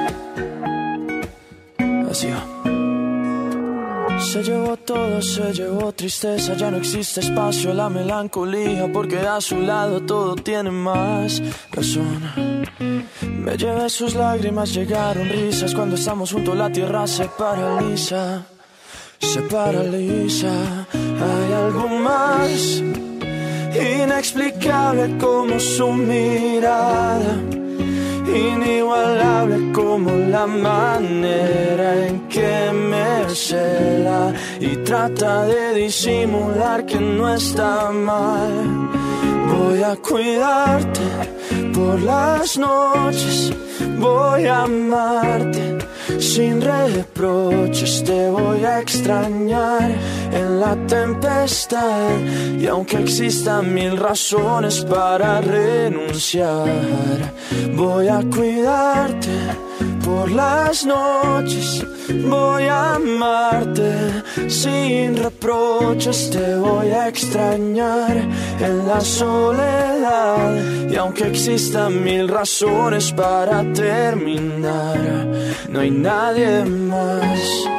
Así va. Se llevó todo, se llevó tristeza, ya no existe espacio a la melancolía, porque a su lado todo tiene más razón. Me llevé sus lágrimas, llegaron risas, cuando estamos juntos la tierra se paraliza, se paraliza. Hay algo más inexplicable como su mirada, inigualable como la manera en que me cela y trata de disimular que no está mal. Voy a cuidarte por las noches, voy a amarte sin reproches, te voy a extrañar en la tempestad. Y aunque existan mil razones para renunciar, voy a cuidarte por las noches, voy a amarte sin reproches, te voy a extrañar en la soledad. Y aunque existan mil razones para terminar, no hay nadie más,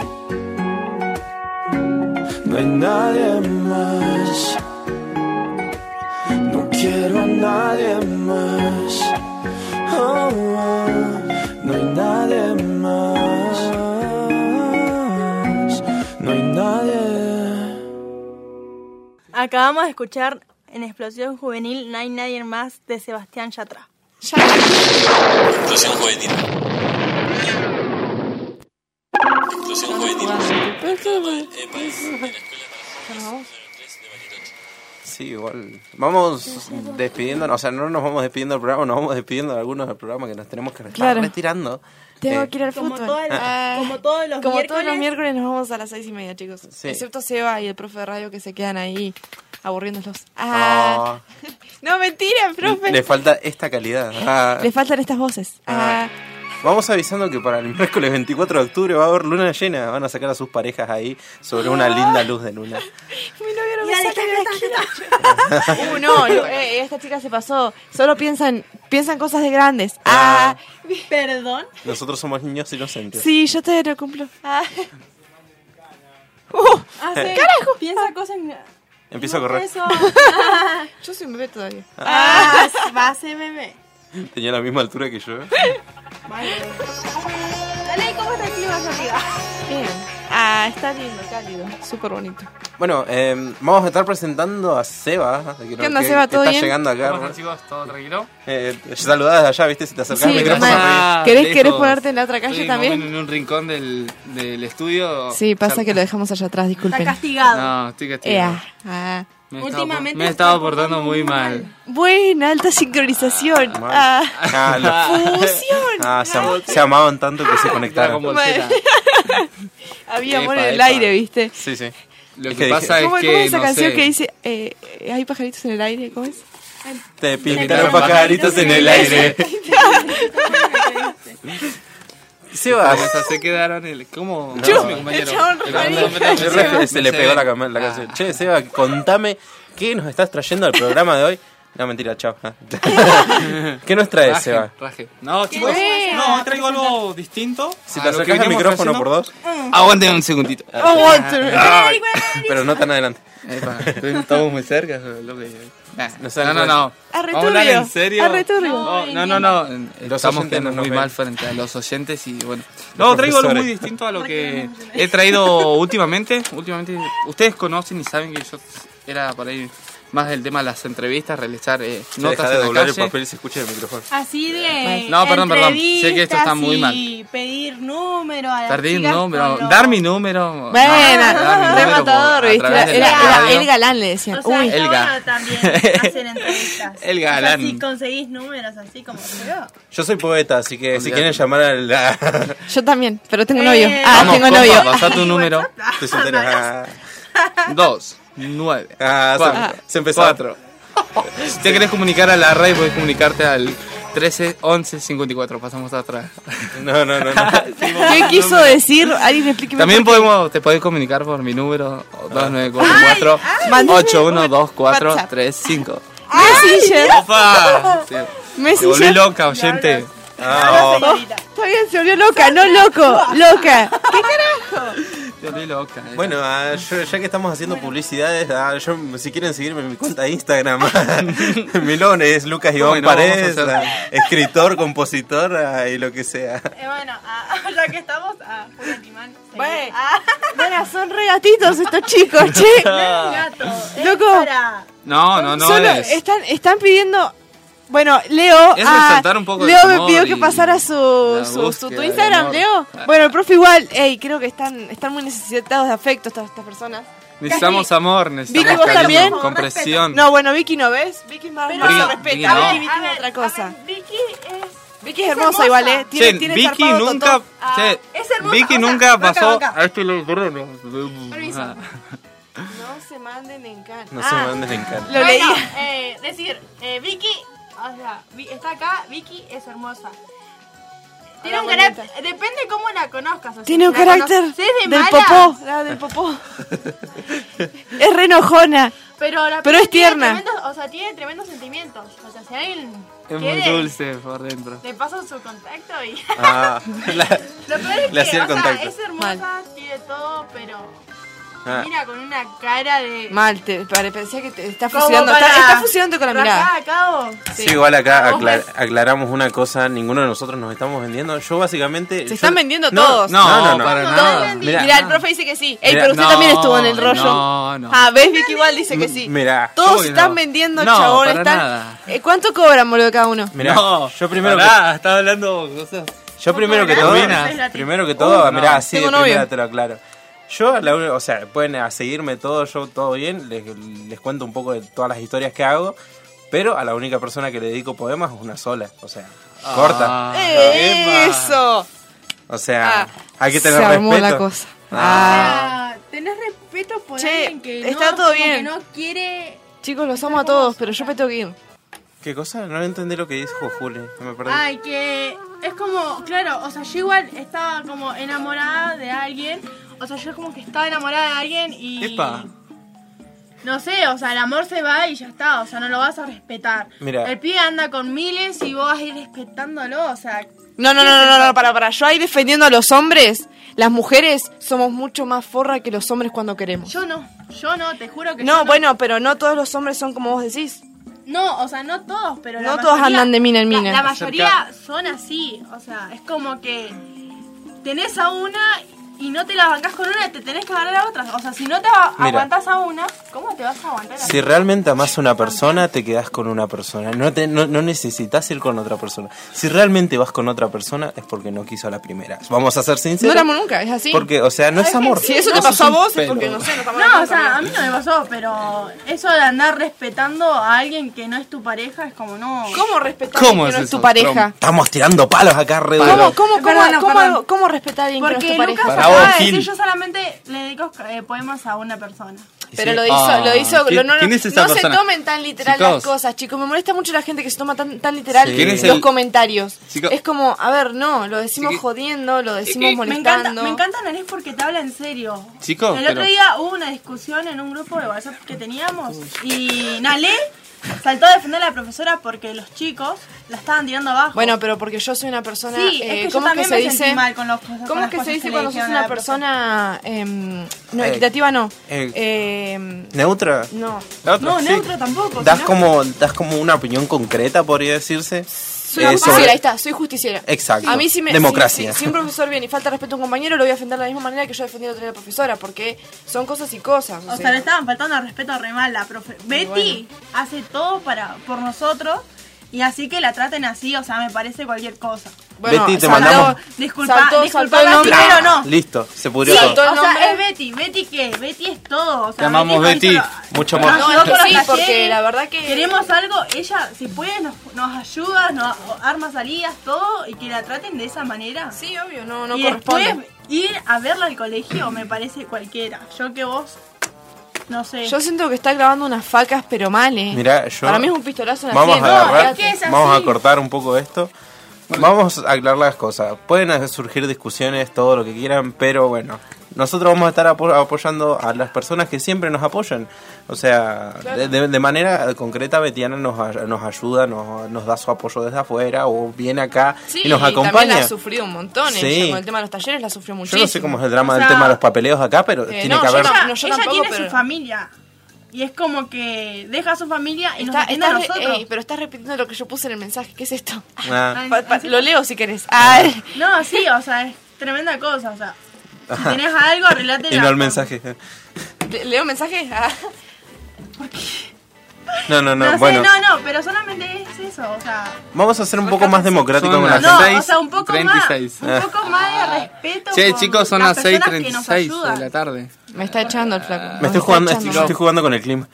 no hay nadie más, no quiero a nadie más. Oh, oh, no hay nadie más, no hay nadie. Acabamos de escuchar en Explosión Juvenil No hay nadie más de Sebastián Yatra. Explosión Juvenil. Explosión Juvenil. Sí, igual. Vamos despidiendo, o sea, no nos vamos despidiendo del programa, nos vamos despidiendo de algunos del programa que nos tenemos que estar Claro. retirando. Tengo Eh, que ir al Como, fútbol. todo el- Ah. como todos los Como miércoles. todos los miércoles nos vamos a las seis y media, chicos. Sí. Excepto Seba y el profe de radio que se quedan ahí aburriéndolos. Ah. Ah, No, mentira, profe. le falta esta calidad. Ah. Le faltan estas voces. Ah. Vamos avisando que para el miércoles veinticuatro de octubre va a haber luna llena. Van a sacar a sus parejas ahí sobre una linda luz de luna. Mi novio no me Dale, saca dale, de aquí. Uh, no, no, eh, esta chica se pasó. Solo piensan, piensan cosas de grandes. Ah. Perdón. Nosotros somos niños inocentes. Sí, yo todavía no cumplo. Ah. Hace, Carajo. Piensa cosas. Empiezo a correr. Eso. Yo soy un bebé todavía. Ah, va a ser bebé. Tenía la misma altura que yo. Vale. Dale, ¿cómo está el clima allá arriba? Bien. Ah, está lindo, cálido. Súper bonito. Bueno, eh, vamos a estar presentando a Seba. Que, ¿Qué onda, que- Seba? que ¿Todo está bien? llegando acá. ¿Cómo están, chicos? ¿Todo tranquilo? Eh, saludás de allá, ¿viste? Si te acercás Sí, al micrófono. mal. Ah, ¿Querés, lejos. ¿Querés ponerte en la otra calle Estoy también? En un rincón del, del estudio. Sí, pasa Ya- que lo dejamos allá atrás, disculpen. Está castigado. No, estoy castigado. Ea, ah. Me he estado, Últimamente me he se estado está portando muy mal. Buena, alta sincronización. Ah. Ah, lo- Fusión. Ah, se, am- se amaban tanto que se conectaron. Dragon Ball Z. Había amor Epa, en el epa. aire, ¿viste? Sí, sí. Lo Es que que pasa ¿Cómo, es cómo que. es esa no canción sé, que dice eh, eh, hay pajaritos en el aire? ¿Cómo es? Te pintan Pintaron pajaritos en el aire. Seba. O sea, se quedaron el. ¿Cómo? No. ¿Cómo es mi compañero? El chabón El rarísimo. compañero El refe se le me pegó sé. la, cam- la canción. Che, Seba, contame qué nos estás trayendo al programa de hoy. No, mentira, chao. ¿Qué nos traes, Raje, Seba? raje. No, chicos, buena. no, traigo algo distinto. Si a te lo que acercas al veníamos micrófono haciendo. por dos, Aguanten un segundito. Aguante. Ay. pero no tan adelante. Epa, estamos muy cerca. Lo que... Nah, No saben no, no, cuál. no. Arre Vamos a hablar turbio, en serio. arre turbio. No, no, no, no. Los Estamos oyentes quedando no nos muy ven. mal frente a los oyentes y bueno. No, traigo algo profesores. muy distinto a lo que he traído últimamente. Últimamente, ustedes conocen y saben que yo era por ahí más del tema de las entrevistas, realizar eh, Se notas deja de en la doblar el calle. papel y se escucha el micrófono. Así de. No, perdón, perdón. Sé que esto está muy mal. Y pedir número a las Pedir chicas número, con los- dar mi número. Buena, dar mi re número matador, por- a ¿viste? través Era, de la era radio. el galán, le decían. O sea, Uy, está El ga- bueno también hacer entrevistas. El O sea, galán. si conseguís números así como yo. Yo soy poeta, así que si Olvídate. quieren llamar a la... yo también, pero tengo Eh, novio. Ah, Vamos, tengo compa, novio. pasá tu número. Estoy soltera. Ah, Dos, nueve, ah, cuatro, se, se empezó. cuatro. Si te querés comunicar a la radio, podés comunicarte al trece, once, cincuenta y cuatro. Pasamos atrás. No, no, no. no. ¿Qué quiso decir? Alguien explíqueme. También por qué. podemos, te podés comunicar por mi número dos nueve cuatro cuatro, Mándame ocho uno dos cuatro WhatsApp. tres cinco. Messenger. ¡Opa! Sí. Te Messenger. volví loca, oyente. Ah, Oh, está bien, se volvió loca, no loco, loca. ¿Qué carajo? Te volví loca. Bueno, ah, yo- ya que estamos haciendo publicidades, ah, yo, si quieren seguirme en mi cuenta de Instagram, mi logo es Lucas Iván Bueno, Paredes, vamos a hacer- ah, escritor, compositor ah, y lo que sea. Eh, bueno, ah, ya que estamos, a Julia Timán. Bueno, Ah, bueno, son re gatitos estos chicos, che. gato. es Loco. para- No, no, no Solo es. están, están pidiendo. Bueno, Leo. Es ah, resaltar un poco de Leo su me amor pidió que y pasara su, la su, su búsqueda tu del Instagram, amor. Leo. Ah. Bueno, el profe igual. Ey, creo que están, están muy necesitados de afecto estas, estas personas. Necesitamos amor, necesitamos Vicky, ¿vos cariño, también? compresión. No, bueno, Vicky no ves. Vicky es más Pero- más Vicky- se respeta. Vicky no. Vicky, Vicky es otra cosa. Vicky es. Vicky es hermosa igual, ¿eh? Tiene, Che, tiene Vicky zarpado nunca, totó. che, es hermosa, Vicky o sea, nunca vaca, pasó vaca. a esto lo Bruno. Permiso. Ah. No se manden en can. No se Ah, mandes en cara. Lo leí. Bueno, eh, decir, eh, Vicky, o sea, Vi- está acá, Vicky es hermosa. Tiene Hola, un carácter, depende cómo la conozcas. O sea, Tiene si un la carácter conoces de del mala, popó. La del popó. Es re enojona. Pero, la Pero piba es tierna. tiene tremendos- o sea, tiene tremendos sentimientos. O sea, si alguien Es muy quiere, dulce por dentro. le paso su contacto y... Ah, la- Lo peor es le que, hacía el o sea, contacto. es hermosa, tiene todo, pero Ah. mira con una cara de... Mal, te pare- pensé que te está Como fusilando. para Está, está fusilando con la mirada. rajar a cabo. Sí, igual acá Vos aclar- ves. aclaramos una cosa, ninguno de nosotros nos estamos vendiendo. Yo básicamente... Se yo- están vendiendo No, todos. No, No, no, no. para Todos nada. vendidos. Mirá, Mirá, el no. profe dice que sí. Ey, Mirá, pero usted no, también estuvo en el rollo. no, no. Ah, ¿ves? Vicky igual dice que sí. Mirá, Todos ¿Cómo que están no? vendiendo, No, chabón. para Están... nada. Eh, ¿Cuánto cobran, boludo, cada uno? mirá, No, yo primero pará, estaba hablando cosas. que, yo primero que Poco todo, grande. primero que todo, Uh, mirá, no. así de Tengo novio. primera te lo aclaro. Yo, la uni- o sea, pueden a seguirme todo, yo todo bien, les, les cuento un poco de todas las historias que hago, pero a la única persona que le dedico poemas es una sola, o sea, corta. Ah, ¡Eh, ¡Eso! O sea, Ah, hay que tener se armó respeto. la cosa. Ah, tenés respeto por Che, alguien que está no, todo como bien. que no quiere... Chicos, los amo a todos, pero yo me tengo que ir. ¿Qué cosa? No entendí lo que dijo Juli, no me perdí. Ay, que es como, claro, o sea, yo igual estaba como enamorada de alguien, o sea, yo como que estaba enamorada de alguien y... Epa. No sé, o sea, el amor se va y ya está, o sea, no lo vas a respetar. Mira. El pibe anda con miles y vos vas a ir respetándolo, o sea... No, no, no, no, no, no, para, para. Yo ahí defendiendo a los hombres, las mujeres somos mucho más forra que los hombres cuando queremos. Yo no, yo no, te juro que yo No, no. bueno, pero no todos los hombres son como vos decís. No, o sea, no todos, pero la No todos mayoría- andan de mina en la- mina. La, mayoría son así, o sea, es como que tenés a una y no te la bancás con una, te tenés que agarrar a otra. O sea, si no te a- Mira. aguantás a una, ¿cómo te vas a aguantar a Si realmente amás a una persona, te quedás con una persona. No, te, no, no necesitas ir con otra persona. Si realmente vas con otra persona, es porque no quiso a la primera. Vamos a ser No sinceros. la amo nunca, es así. Porque, o sea, no es amor. Si eso te Vos pasó sos a un vos, es pelo. porque no sé, no estamos No, o sea, a mí no me pasó, pero eso de andar respetando a alguien que no es tu pareja es como no... ¿Cómo respetar ¿Cómo a alguien que es no es eso? tu pareja? Estamos tirando palos acá, re ¿Cómo, duro. cómo, cómo, Perdón, cómo, perdón. cómo respetar a alguien que no es Porque tu pareja? Lucas Bravo, acaba de Gil. decir, yo solamente le dedico eh, poemas a una persona. Pero Sí. lo hizo, Ah, lo hizo, ¿quién- lo- no, quién no, es esa no se persona? tomen tan literal Chicos. las cosas, chicos. Me molesta mucho la gente que se toma tan, tan literal Sí. ¿Quién es los el- comentarios. Chico- Es como, a ver, no, lo decimos Chiqui- jodiendo, lo decimos Me encanta, molestando. me encanta Nanés porque te habla en serio. Chicos, El pero- otro día hubo una discusión en un grupo de WhatsApp que teníamos y Nalé saltó a defender a la profesora porque los chicos la estaban tirando abajo. Bueno, pero porque yo soy una persona. sí, eh, es que yo ¿cómo es que también se me dice? sentí mal con los con ¿Cómo las es que se cosas dice le cuando sos dijeron a una la profe. persona em, no Eh, equitativa? No. eh, Em, ¿Neutra? no. La otra, No, sí. neutro tampoco. Das si no- como, das como una opinión concreta, podría decirse. Soy Eh, justiciera, sobre- ahí está, soy justiciera. Exacto. A mí si me Democracia. Si, si- si un profesor viene y falta respeto a un compañero, lo voy a defender de la misma manera que yo defendí a otra profesora, porque son cosas y cosas. O, O sea, le estaban faltando al respeto re mal la profe. Betty hace todo para por nosotros y así que la traten así, o sea, me parece cualquier cosa. bueno, Betty, te saltó- mandamos- Disculpa, saltó- disculpa saltó el la nombre. primero no. Listo, se Sí, pudrió o todo. todo el sea, nombre. es Betty. ¿Betty qué? Betty es todo. O sea, Te amamos, nos Betty. hizo- Mucho nos más. No, ayudó es que con los sí, porque talleres. la verdad que- Queremos algo, ella, si puede, nos, nos ayuda, nos arma salidas, todo, y que la traten de esa manera. Sí, obvio, no, no y corresponde. después ir a verla al colegio me parece cualquiera. Yo que vos No sé. Yo siento que está grabando unas facas, pero mal, ¿eh? Mirá, yo... Para mí es un pistolazo en la Vamos sien. a agarrar, No, es que es así. vamos a cortar un poco esto. Vamos a aclarar las cosas. Pueden surgir discusiones, todo lo que quieran, pero bueno, nosotros vamos a estar apo- apoyando a las personas que siempre nos apoyan. O sea, de, de- de manera concreta, Betiana nos, a- nos ayuda, nos, nos da su apoyo desde afuera o viene acá Sí, y nos también acompaña. la ha sufrido un montón. Sí. Ella con el tema de los talleres la sufrió Yo muchísimo. no sé cómo es el drama O del sea, tema de los papeleos acá, pero eh, tiene no, que yo haber... no- Ella, yo ella tampoco, tiene pero- su familia. Y es como que deja a su familia y nos Está, atiende a está re- nosotros. ey, pero estás repitiendo lo que yo puse en el mensaje. ¿Qué es esto? Ah. Pa- pa- lo leo si querés. Ah, No, sí, o sea, es tremenda cosa. O sea, si tenés algo, arreglate. Y no el mensaje. ¿le- ¿Leo mensaje? Ah. No, no, no, No, sé, bueno. no, no, pero solamente es eso. O sea, Vamos a ser un poco más democráticos Son con la las gente. no, o sea, un poco treinta y más, seis. un poco más de respeto. Che, con chicos, son las las seis personas treinta que y nos seis ayudan. de la tarde. Me está echando el flaco. Me estoy jugando, estoy, estoy jugando con el clima.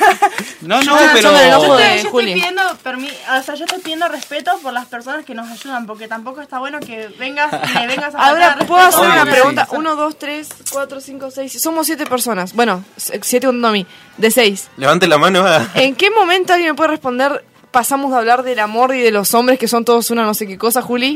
No, no, Yo- pero... yo me enojo Yo de estoy, yo estoy Juli. pidiendo permi- o sea, yo estoy pidiendo respeto por las personas que nos ayudan, porque tampoco está bueno que vengas y le vengas a Ahora, faltar ¿puedo hacer respeto a una una pregunta? persona. Uno, dos, tres, cuatro, cinco, seis. Somos siete personas. Bueno, s- siete con Domi. De seis. Levante la mano. ah. ¿En qué momento alguien me puede responder? Pasamos de hablar del amor y de los hombres, que son todos una no sé qué cosa, Juli,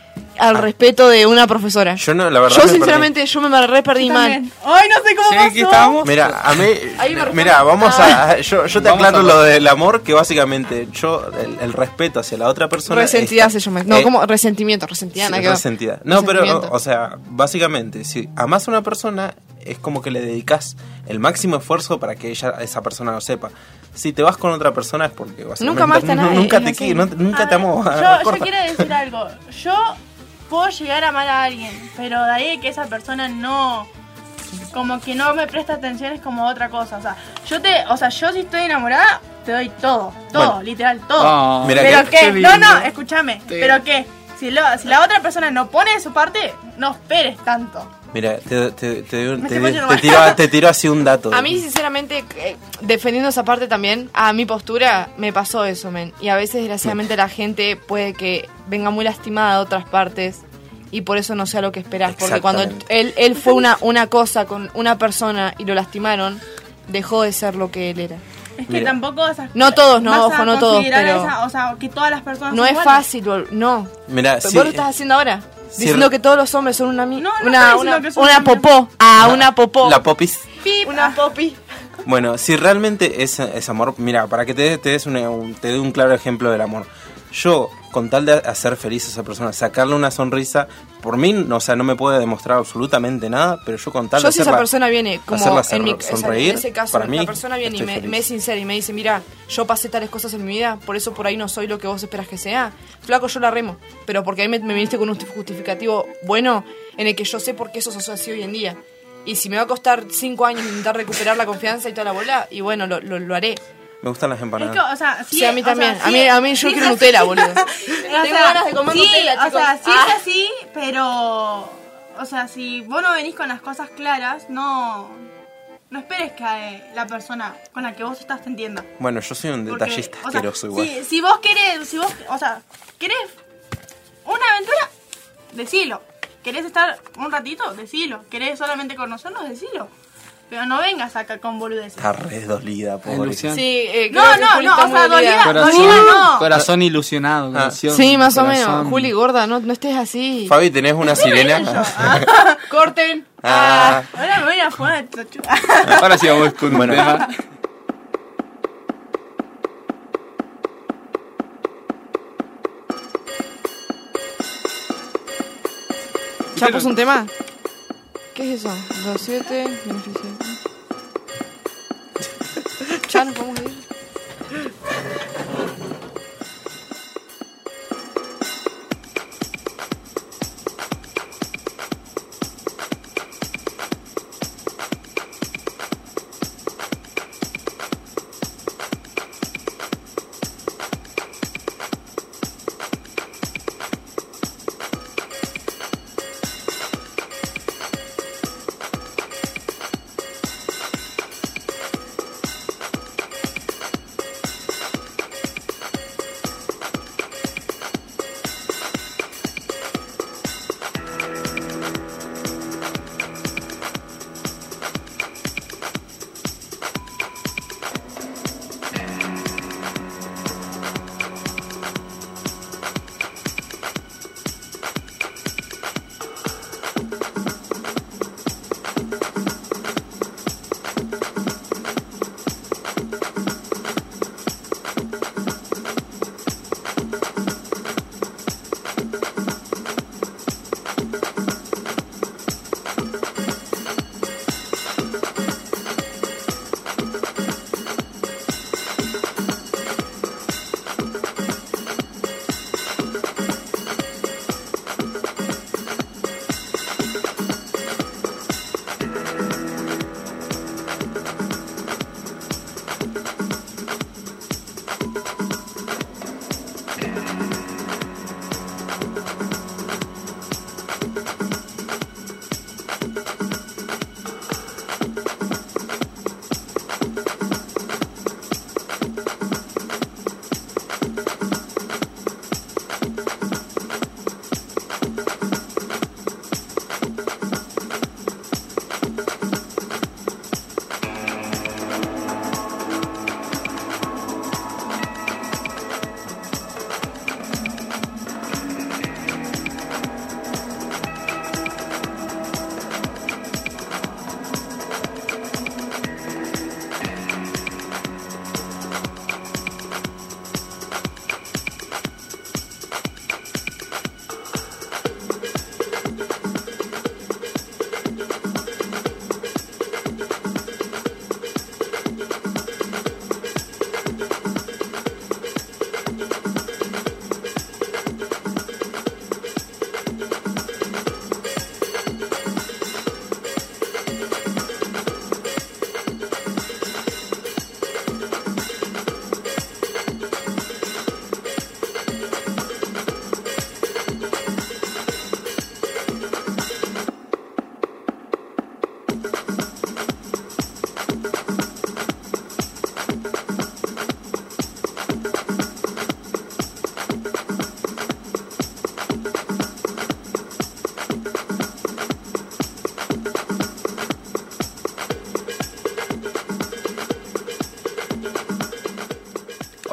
al respeto de una profesora. Yo no, la verdad. Yo me sinceramente, yo me re perdí mal. Ay, no sé cómo Sí, pasó. aquí estamos. perdí. Mira, a mí. Ahí me Mira, vamos a. Yo, yo te Vamos aclaro a- lo del amor, que básicamente yo, el, el respeto hacia la otra persona. Resentida está- se llama. No, eh, como resentimiento, resentida. sí, nada que ver. resentida. No, pero, Resentimiento. o sea, básicamente, si amás a una persona, es como que le dedicas el máximo esfuerzo para que ella, esa persona lo sepa. Si te vas con otra persona es porque básicamente Nunca amaste a nu- nadie, nunca es te así. qui- no- nunca A te ver, amó. Yo, yo Corta. quiero decir algo. Yo puedo llegar a amar a alguien, pero de ahí que esa persona no, como que no me presta atención es como otra cosa. O sea, yo te, o sea, yo si estoy enamorada te doy todo, todo, Bueno. literal, todo. Oh, Mira pero que- qué, qué no, no, lindo. escúchame, Sí. pero qué, si, lo, si la otra persona no pone de su parte, no esperes tanto. Mira, te, te, te, Me te- estoy poniendo te mal. tiro, te tiro así un dato. A mí, sinceramente, eh, defendiendo esa parte también, a mi postura me pasó eso, men. Y a veces, desgraciadamente, la gente puede que venga muy lastimada de otras partes y por eso no sea lo que esperás. Porque cuando Exactamente. él, él fue una, una cosa con una persona y lo lastimaron, dejó de ser lo que él era. Es que Mira. tampoco esas- No todos, no, vas a ojo, no todos, considerar pero- esa- o sea, que todas las personas No son es iguales. fácil, bol- no. Mira, Pero sí, vos lo estás haciendo ahora. sí, Diciendo re- que todos los hombres son una mi- No, no una, estoy diciendo una, que son una una- popó. Ah, una popó. la popis. Pip. Una popi. Bueno, si realmente es, es amor, mira, para que te, te des una- un, te dé un claro ejemplo del amor. Yo, con tal de hacer feliz a esa persona, sacarle una sonrisa, por mí, no, o sea, no me puede demostrar absolutamente nada, pero yo con tal Yo de si esa hacerla- persona viene, como hacerla en, mi, sonre- o sea, sonreír, en ese caso, para mí, la persona viene y estoy me, feliz. me es sincera y me dice, mira, yo pasé tales cosas en mi vida, por eso por ahí no soy lo que vos esperas que sea. Flaco, yo la remo, pero porque ahí me, me viniste con un justificativo bueno en el que yo sé por qué eso sos así hoy en día. Y si me va a costar cinco años intentar recuperar la confianza y toda la bola, y bueno, lo, lo, lo haré. Me gustan las Es empanadas. que, o sea, sí, Sí, a mí o sea, también. sí a, mí, es- a mí yo sí quiero es Nutella, así. boludo. O Tengo sea, ganas de comer sí, Nutella, o chicos. sea, sí Ah. es así, pero... O sea, si vos no venís con las cosas claras, no... No esperes que eh, la persona con la que vos estás te entienda. Bueno, yo soy un Porque, detallista o sea, asqueroso igual. Si, si vos querés, si vos, o sea, querés una aventura, decilo. ¿Querés estar un ratito? Decilo. ¿Querés solamente conocernos? Decilo. Pero no vengas acá con boludeces. Está re dolida, pobre. Ilusión. Sí, eh, No, creo que no, Juli no, está o muy sea, dolida, Corazón, dolida no. corazón ilusionado. corazón, Sí, más o corazón. menos. Juli, gorda, no, no estés así. Fabi, ¿tenés una sirena? Corten. Ah. Ahora me voy a jugar a chochu. Ahora sí vamos con un Bueno. tema. ¿Ya puso un tema? ¿Qué es eso? Los siete beneficios. Ya nos podemos ir.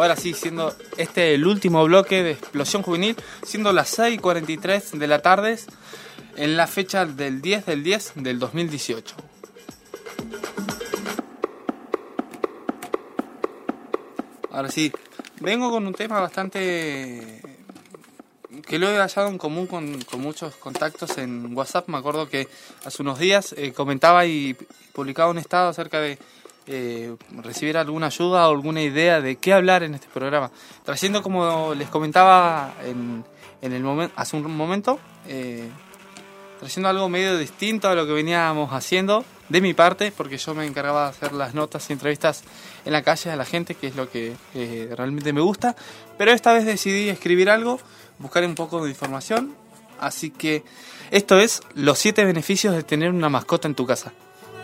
ahora sí, siendo este el último bloque de Explosión Juvenil, siendo las seis y cuarenta y tres de la tarde, en la fecha del diez del diez del dos mil dieciocho. Ahora sí, vengo con un tema bastante que lo he hallado en común con, con muchos contactos en WhatsApp. Me acuerdo que hace unos días eh, comentaba y publicaba un estado acerca de eh, recibir alguna ayuda o alguna idea de qué hablar en este programa, trayendo, como les comentaba en, en el momento hace un momento, eh, trayendo algo medio distinto a lo que veníamos haciendo de mi parte, porque yo me encargaba de hacer las notas y entrevistas en la calle a la gente, que es lo que eh, realmente me gusta, pero esta vez decidí escribir algo, buscar un poco de información, así que esto es los siete beneficios de tener una mascota en tu casa.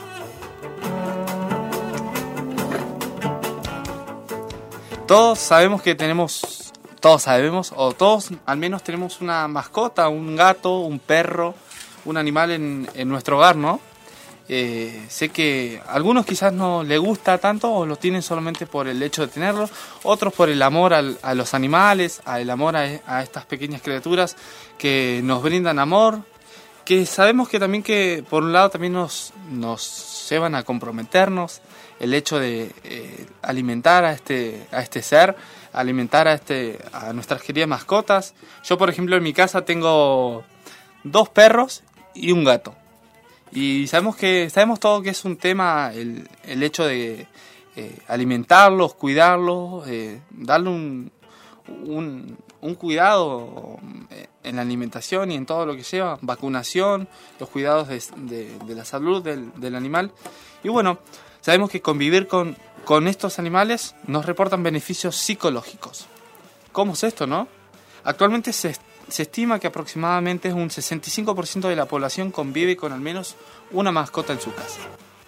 Todos sabemos que tenemos, todos sabemos, o todos al menos tenemos una mascota, un gato, un perro, un animal en, en nuestro hogar, ¿no? Eh, sé que a algunos quizás no les gusta tanto o lo tienen solamente por el hecho de tenerlo, otros por el amor al, a los animales, al amor a, a estas pequeñas criaturas que nos brindan amor, que sabemos que también que por un lado también nos, nos llevan a comprometernos, el hecho de eh, alimentar a este, a este ser, alimentar a, este, a nuestras queridas mascotas. Yo, por ejemplo, en mi casa tengo dos perros y un gato. Y sabemos que sabemos todo que es un tema el, el hecho de eh, alimentarlos, cuidarlos, eh, darle un, un, un cuidado en la alimentación y en todo lo que lleva, vacunación, los cuidados de, de, de la salud del, del animal. Y bueno, sabemos que convivir con, con estos animales nos reportan beneficios psicológicos. ¿Cómo es esto, no? Actualmente se Se estima que aproximadamente un sesenta y cinco por ciento de la población convive con al menos una mascota en su casa.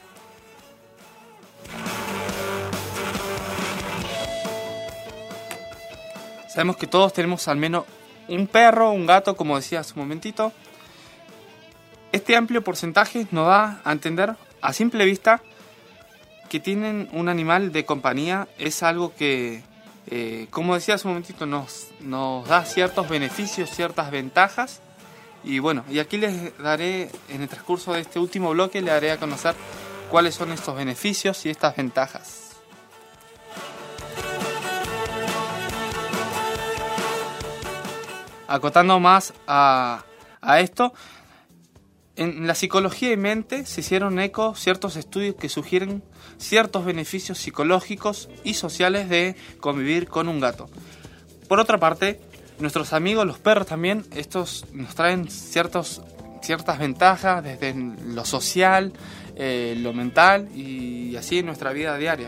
Sabemos que todos tenemos al menos un perro, un gato, como decía hace un momentito. Este amplio porcentaje nos da a entender a simple vista que tienen un animal de compañía. Es algo que, Eh, como decía hace un momentito, nos, nos da ciertos beneficios, ciertas ventajas. Y bueno, y aquí les daré, en el transcurso de este último bloque, les daré a conocer cuáles son estos beneficios y estas ventajas. Acotando más a, a esto, en la psicología y mente se hicieron eco ciertos estudios que sugieren ciertos beneficios psicológicos y sociales de convivir con un gato. Por otra parte, nuestros amigos, los perros también, estos nos traen ciertos, ciertas ventajas desde lo social, eh, lo mental y así en nuestra vida diaria.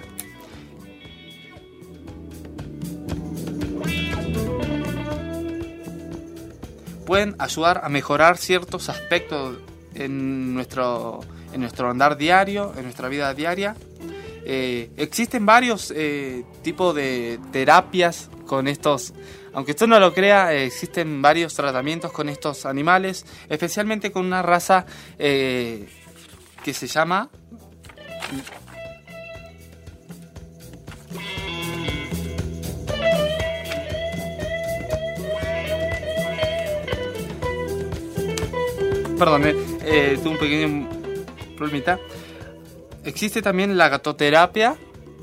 Pueden ayudar a mejorar ciertos aspectos en nuestro, en nuestro andar diario, en nuestra vida diaria. Eh, existen varios eh, tipos de terapias con estos, aunque usted no lo crea, eh, existen varios tratamientos con estos animales, especialmente con una raza eh, que se llama perdón, eh, eh, tuve un pequeño problemita. Existe también la gatoterapia.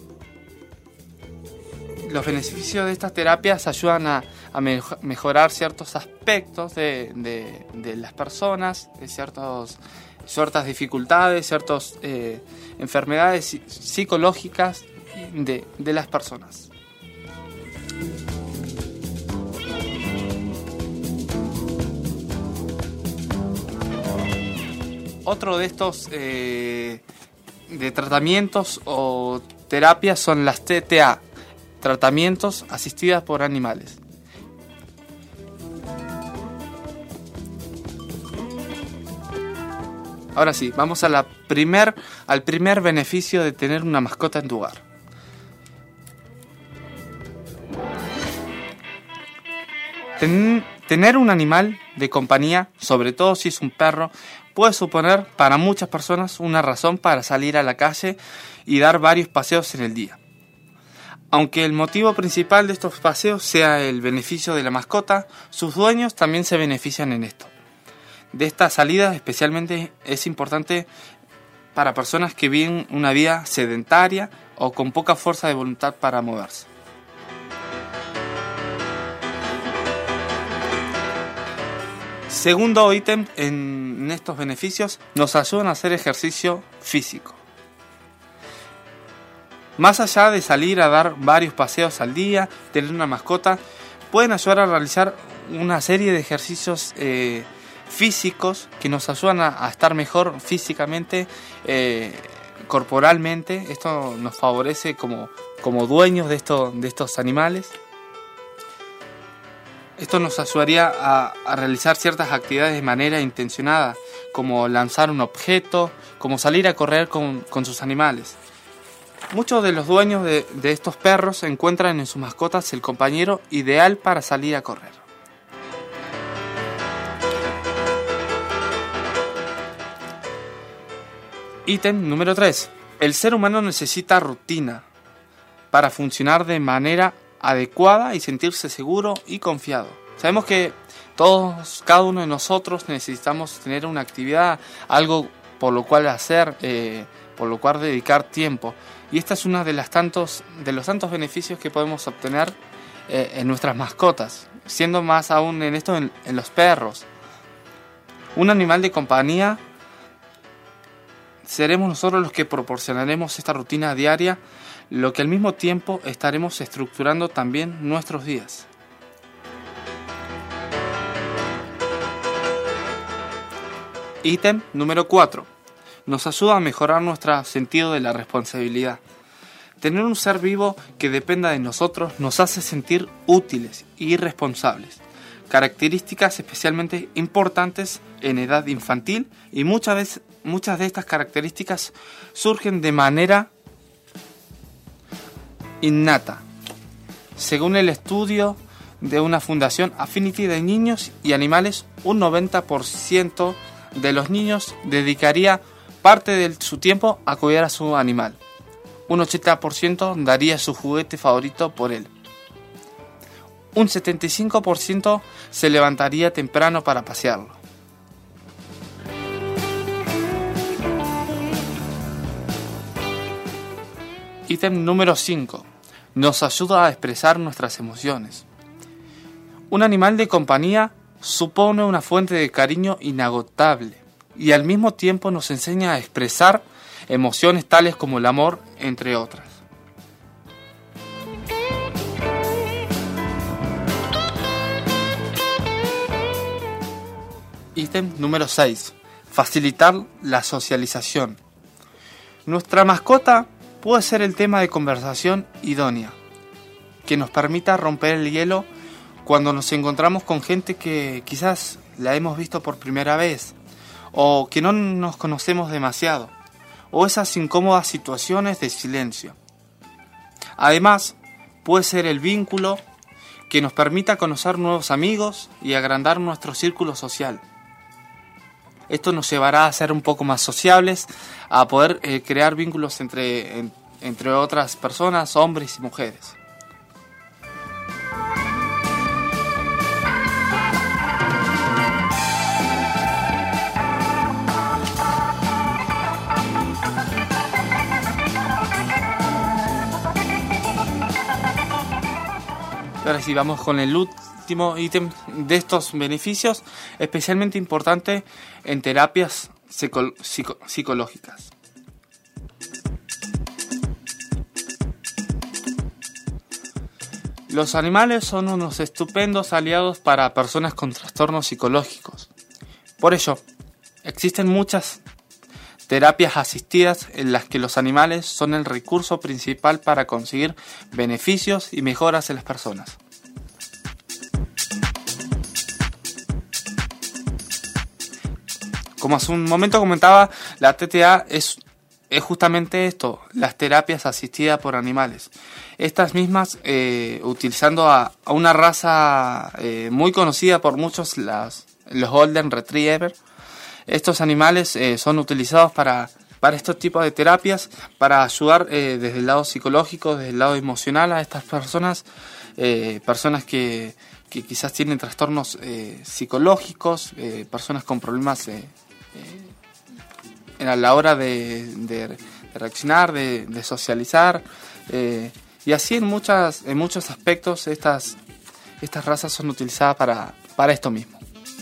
Los beneficios de estas terapias ayudan a, a me- mejorar ciertos aspectos de, de, de las personas, de ciertos, ciertas dificultades, ciertas eh, enfermedades psicológicas de, de las personas. Otro de estos eh, de tratamientos o terapias son las T T A, tratamientos asistidas por animales. Ahora sí, vamos a la primer, al primer beneficio de tener una mascota en tu hogar. Ten, tener un animal de compañía, sobre todo si es un perro, puede suponer para muchas personas una razón para salir a la calle y dar varios paseos en el día. Aunque el motivo principal de estos paseos sea el beneficio de la mascota, sus dueños también se benefician en esto. De esta salida especialmente es importante para personas que viven una vida sedentaria o con poca fuerza de voluntad para moverse. Segundo ítem en estos beneficios, nos ayudan a hacer ejercicio físico. Más allá de salir a dar varios paseos al día, tener una mascota, pueden ayudar a realizar una serie de ejercicios eh, físicos que nos ayudan a, a estar mejor físicamente, eh, corporalmente. Esto nos favorece como, como dueños de, esto, de estos animales. Esto nos ayudaría a, a realizar ciertas actividades de manera intencionada, como lanzar un objeto, como salir a correr con, con sus animales. Muchos de los dueños de, de estos perros encuentran en sus mascotas el compañero ideal para salir a correr. Ítem número tres. El ser humano necesita rutina para funcionar de manera adecuada y sentirse seguro y confiado. Sabemos que todos, cada uno de nosotros necesitamos tener una actividad, algo por lo cual hacer, eh, por lo cual dedicar tiempo. Y esta es una de las tantos, de los tantos beneficios que podemos obtener eh, en nuestras mascotas, siendo más aún en esto en, en los perros. Un animal de compañía, seremos nosotros los que proporcionaremos esta rutina diaria, lo que al mismo tiempo estaremos estructurando también nuestros días. Ítem número cuatro. Nos ayuda a mejorar nuestro sentido de la responsabilidad. Tener un ser vivo que dependa de nosotros nos hace sentir útiles y responsables. Características especialmente importantes en edad infantil, y muchas veces, muchas de estas características surgen de manera innata. Según el estudio de una fundación Affinity de niños y animales, un noventa por ciento de los niños dedicaría parte de su tiempo a cuidar a su animal. Un ochenta por ciento daría su juguete favorito por él. Un setenta y cinco por ciento se levantaría temprano para pasearlo. Ítem número cinco. Nos ayuda a expresar nuestras emociones. Un animal de compañía supone una fuente de cariño inagotable y al mismo tiempo nos enseña a expresar emociones tales como el amor, entre otras. Ítem número seis. Facilitar la socialización. Nuestra mascota puede ser el tema de conversación idónea, que nos permita romper el hielo cuando nos encontramos con gente que quizás la hemos visto por primera vez, o que no nos conocemos demasiado, o esas incómodas situaciones de silencio. Además, puede ser el vínculo que nos permita conocer nuevos amigos y agrandar nuestro círculo social. Esto nos llevará a ser un poco más sociables, a poder eh, crear vínculos entre, en, entre otras personas, hombres y mujeres. Ahora sí, vamos con el último ítem de estos beneficios, especialmente importante en terapias psico- psico- psicológicas. Los animales son unos estupendos aliados para personas con trastornos psicológicos. Por ello, existen muchas terapias asistidas en las que los animales son el recurso principal para conseguir beneficios y mejoras en las personas. Como hace un momento comentaba, la T T A es, es justamente esto, las terapias asistidas por animales. Estas mismas, eh, utilizando a, a una raza eh, muy conocida por muchos, las, los Golden Retriever. Estos animales eh, son utilizados para para estos tipos de terapias, para ayudar eh, desde el lado psicológico, desde el lado emocional a estas personas, eh, personas que, que quizás tienen trastornos eh, psicológicos, eh, personas con problemas eh, eh, a la hora de, de, de reaccionar, de, de socializar, eh, y así en muchas en muchos aspectos estas, estas razas son utilizadas para, para esto mismo.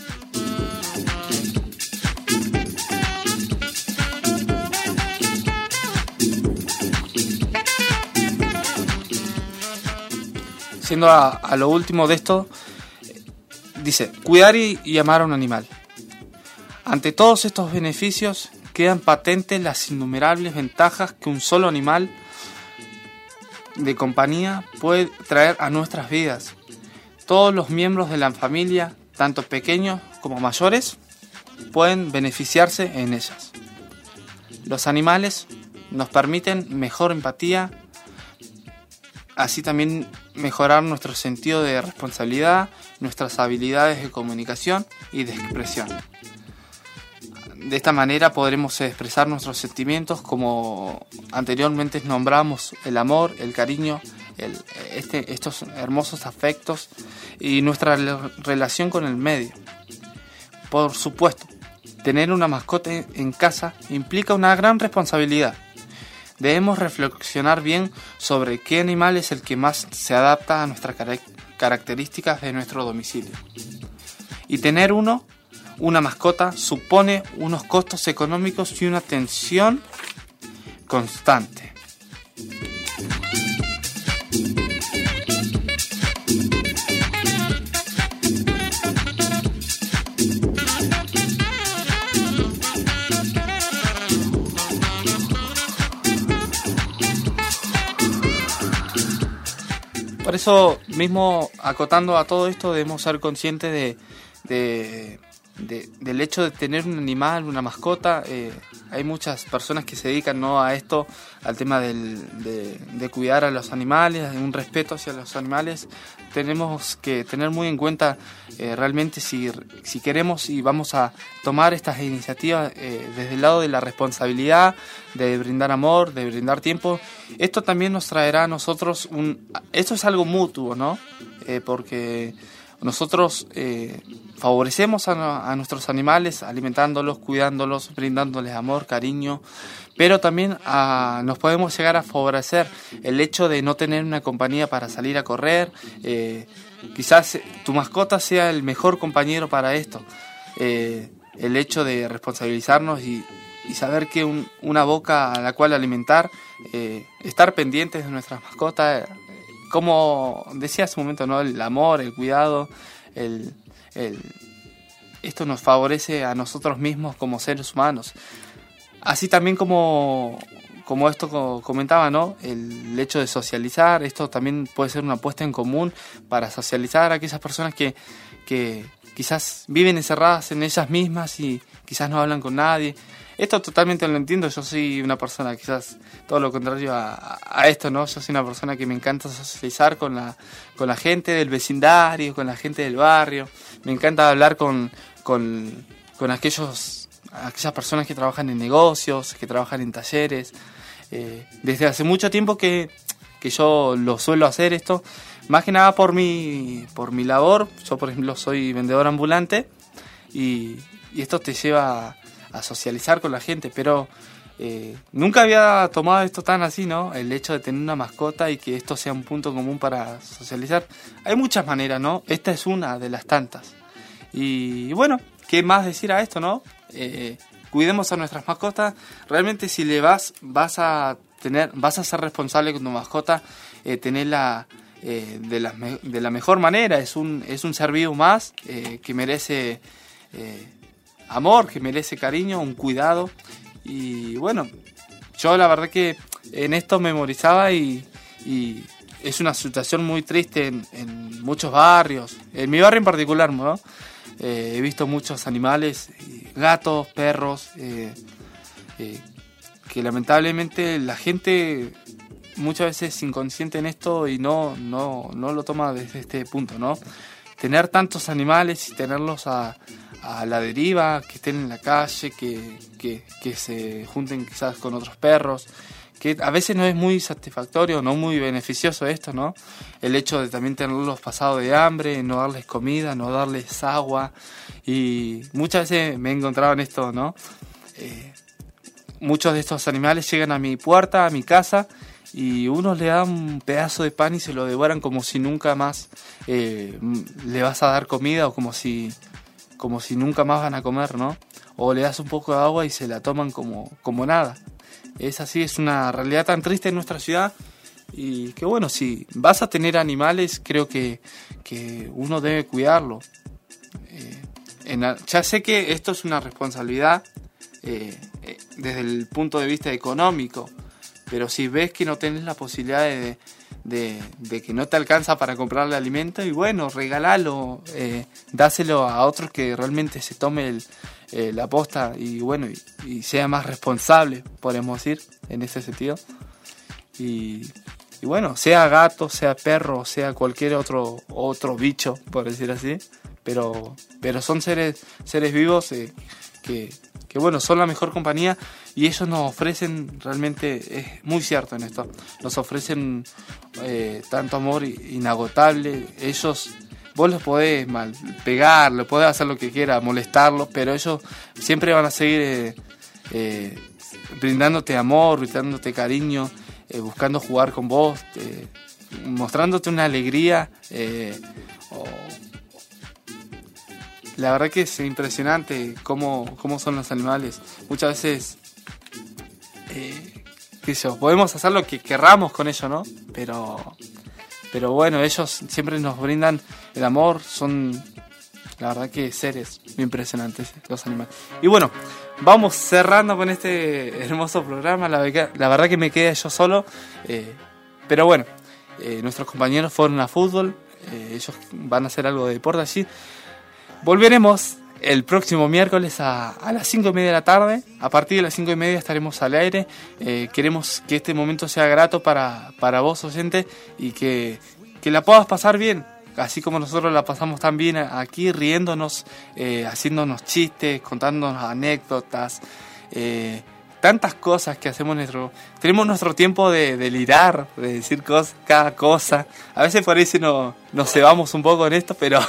Siendo a, a lo último de esto, dice, cuidar y, y amar a un animal. Ante todos estos beneficios, quedan patentes las innumerables ventajas que un solo animal de compañía puede traer a nuestras vidas. Todos los miembros de la familia, tanto pequeños como mayores, pueden beneficiarse en ellas. Los animales nos permiten mejor empatía, así también mejorar nuestro sentido de responsabilidad, nuestras habilidades de comunicación y de expresión. De esta manera podremos expresar nuestros sentimientos como anteriormente nombramos el amor, el cariño, el, este, estos hermosos afectos y nuestra relación con el medio. Por supuesto, tener una mascota en casa implica una gran responsabilidad. Debemos reflexionar bien sobre qué animal es el que más se adapta a nuestras características de nuestro domicilio. Y tener uno, una mascota, supone unos costos económicos y una atención constante. Por eso mismo, acotando a todo esto, debemos ser conscientes de, de, de, del hecho de tener un animal, una mascota. Eh, hay muchas personas que se dedican, ¿no?, a esto, al tema del, de, de cuidar a los animales, de un respeto hacia los animales. Tenemos que tener muy en cuenta eh, realmente si, si queremos y vamos a tomar estas iniciativas eh, desde el lado de la responsabilidad, de brindar amor, de brindar tiempo. Esto también nos traerá a nosotros un... Esto es algo mutuo, ¿no? Eh, porque nosotros eh, favorecemos a, a nuestros animales alimentándolos, cuidándolos, brindándoles amor, cariño, pero también a, nos podemos llegar a favorecer el hecho de no tener una compañía para salir a correr. Eh, quizás tu mascota sea el mejor compañero para esto. Eh, el hecho de responsabilizarnos y, y saber que un, una boca a la cual alimentar, eh, estar pendientes de nuestras mascotas, como decía hace un momento, ¿no?, el amor, el cuidado, el, el, esto nos favorece a nosotros mismos como seres humanos. Así también como, como esto comentaba, ¿no?, el hecho de socializar, esto también puede ser una apuesta en común para socializar a aquellas personas que, que quizás viven encerradas en ellas mismas y quizás no hablan con nadie. Esto totalmente lo entiendo, yo soy una persona quizás todo lo contrario a, a esto, ¿no? Yo soy una persona que me encanta socializar con la, con la gente del vecindario, con la gente del barrio. Me encanta hablar con, con, con aquellos, aquellas personas que trabajan en negocios, que trabajan en talleres. Eh, desde hace mucho tiempo que, que yo lo suelo hacer esto, más que nada por mi, por mi labor. Yo, por ejemplo, soy vendedor ambulante y, y esto te lleva a, a socializar con la gente, pero eh, nunca había tomado esto tan así, ¿no? El hecho de tener una mascota y que esto sea un punto común para socializar. Hay muchas maneras, ¿no? Esta es una de las tantas. Y bueno, ¿qué más decir a esto, no? Eh, cuidemos a nuestras mascotas. Realmente si le vas, vas a tener, vas a ser responsable con tu mascota, eh, tenerla eh, de, la, de la mejor manera. Es un, es un ser vivo más eh, que merece eh, amor, que merece cariño, un cuidado. Y bueno, yo la verdad que en esto memorizaba y, y es una situación muy triste en, en muchos barrios, en mi barrio en particular, ¿no? Eh, he visto muchos animales, gatos, perros, eh, eh, que lamentablemente la gente muchas veces es inconsciente en esto y no, no, no lo toma desde este punto, ¿no? Tener tantos animales y tenerlos a, a la deriva, que estén en la calle, que, que, que se junten quizás con otros perros, que a veces no es muy satisfactorio, no muy beneficioso esto, ¿no? El hecho de también tenerlos pasados de hambre, no darles comida, no darles agua, y muchas veces me he encontrado en esto, ¿no? Eh, muchos de estos animales llegan a mi puerta, a mi casa, y uno le da un pedazo de pan y se lo devoran como si nunca más eh, le vas a dar comida, o como si, como si nunca más van a comer, ¿no? O le das un poco de agua y se la toman como, como nada. Es así, es una realidad tan triste en nuestra ciudad, y que bueno, si vas a tener animales, creo que, que uno debe cuidarlo. Eh, en, ya sé que esto es una responsabilidad eh, eh, desde el punto de vista económico, pero si ves que no tenés la posibilidad de, de, de que no te alcanza para comprarle alimento, y bueno, regálalo, eh, dáselo a otros que realmente se tome el Eh, la posta y bueno y, y sea más responsable, podemos decir, en ese sentido, y, y bueno, sea gato, sea perro, sea cualquier otro otro bicho, por decir así, pero pero son seres seres vivos eh, que, que bueno, son la mejor compañía, y ellos nos ofrecen, realmente es muy cierto en esto, nos ofrecen eh, tanto amor inagotable. Ellos, vos los podés mal pegar, le podés hacer lo que quieras, molestarlos, pero ellos siempre van a seguir eh, eh, brindándote amor, brindándote cariño, eh, buscando jugar con vos, eh, mostrándote una alegría. Eh, oh. La verdad que es impresionante cómo, cómo son los animales. Muchas veces, eh, qué sé yo, podemos hacer lo que querramos con ellos, ¿no? Pero... Pero bueno, ellos siempre nos brindan el amor, son la verdad que seres muy impresionantes los animales. Y bueno, vamos cerrando con este hermoso programa, la, la verdad que me quedé yo solo, eh, pero bueno, eh, nuestros compañeros fueron a fútbol, eh, ellos van a hacer algo de deporte allí. Volveremos el próximo miércoles a, a las cinco y media de la tarde. A partir de las cinco y media estaremos al aire. Eh, queremos que este momento sea grato para, para vos, oyente, y que, que la puedas pasar bien, así como nosotros la pasamos tan bien aquí, riéndonos, eh, haciéndonos chistes, contándonos anécdotas, eh, tantas cosas que hacemos. Nuestro, tenemos nuestro tiempo de delirar, de decir cosas, cada cosa. A veces por ahí se nos, nos cebamos un poco en esto, pero...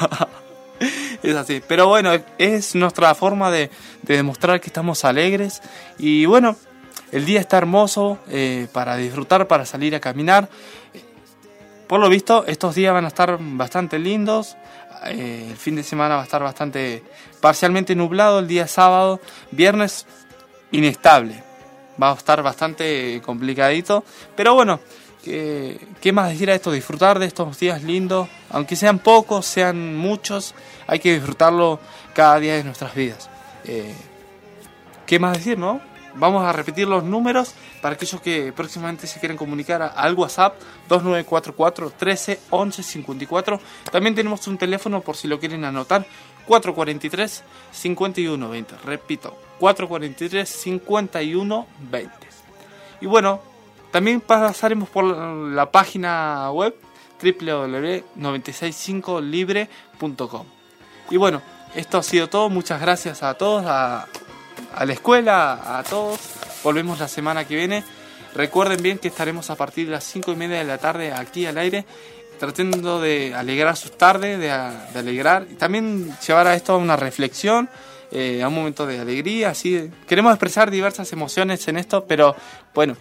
es así, pero bueno, es nuestra forma de, de demostrar que estamos alegres. Y bueno, el día está hermoso eh, para disfrutar, para salir a caminar. Por lo visto, estos días van a estar bastante lindos. eh, El fin de semana va a estar bastante parcialmente nublado. El día sábado, viernes inestable, va a estar bastante complicadito. Pero bueno, ¿Qué, ¿Qué más decir a esto? Disfrutar de estos días lindos, aunque sean pocos, sean muchos, hay que disfrutarlo cada día de nuestras vidas. Eh, ¿Qué más decir, no? Vamos a repetir los números para aquellos que próximamente se quieren comunicar al WhatsApp dos nueve cuatro cuatro, trece, once, cincuenta y cuatro. También tenemos un teléfono por si lo quieren anotar, cuatro cuatro tres, cincuenta y uno veinte. Repito, cuatro cuatro tres, cincuenta y uno veinte. Y bueno, también pasaremos por la página web doble u doble u doble u punto noventa y seis cinco libre punto com. Y bueno, esto ha sido todo. Muchas gracias a todos, a, a la escuela, a todos. Volvemos la semana que viene. Recuerden bien que estaremos a partir de las cinco y media de la tarde aquí al aire, tratando de alegrar sus tardes, de, de alegrar y también llevar a esto a una reflexión, eh, a un momento de alegría. Así queremos expresar diversas emociones en esto, pero bueno.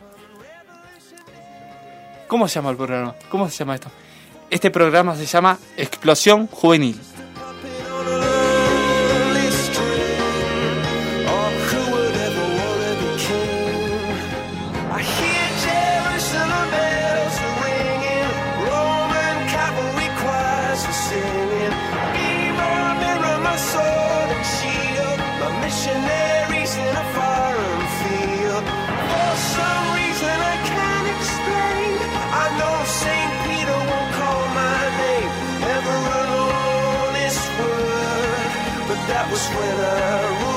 ¿Cómo se llama el programa? ¿Cómo se llama esto? Este programa se llama Explosión Juvenil. That was when I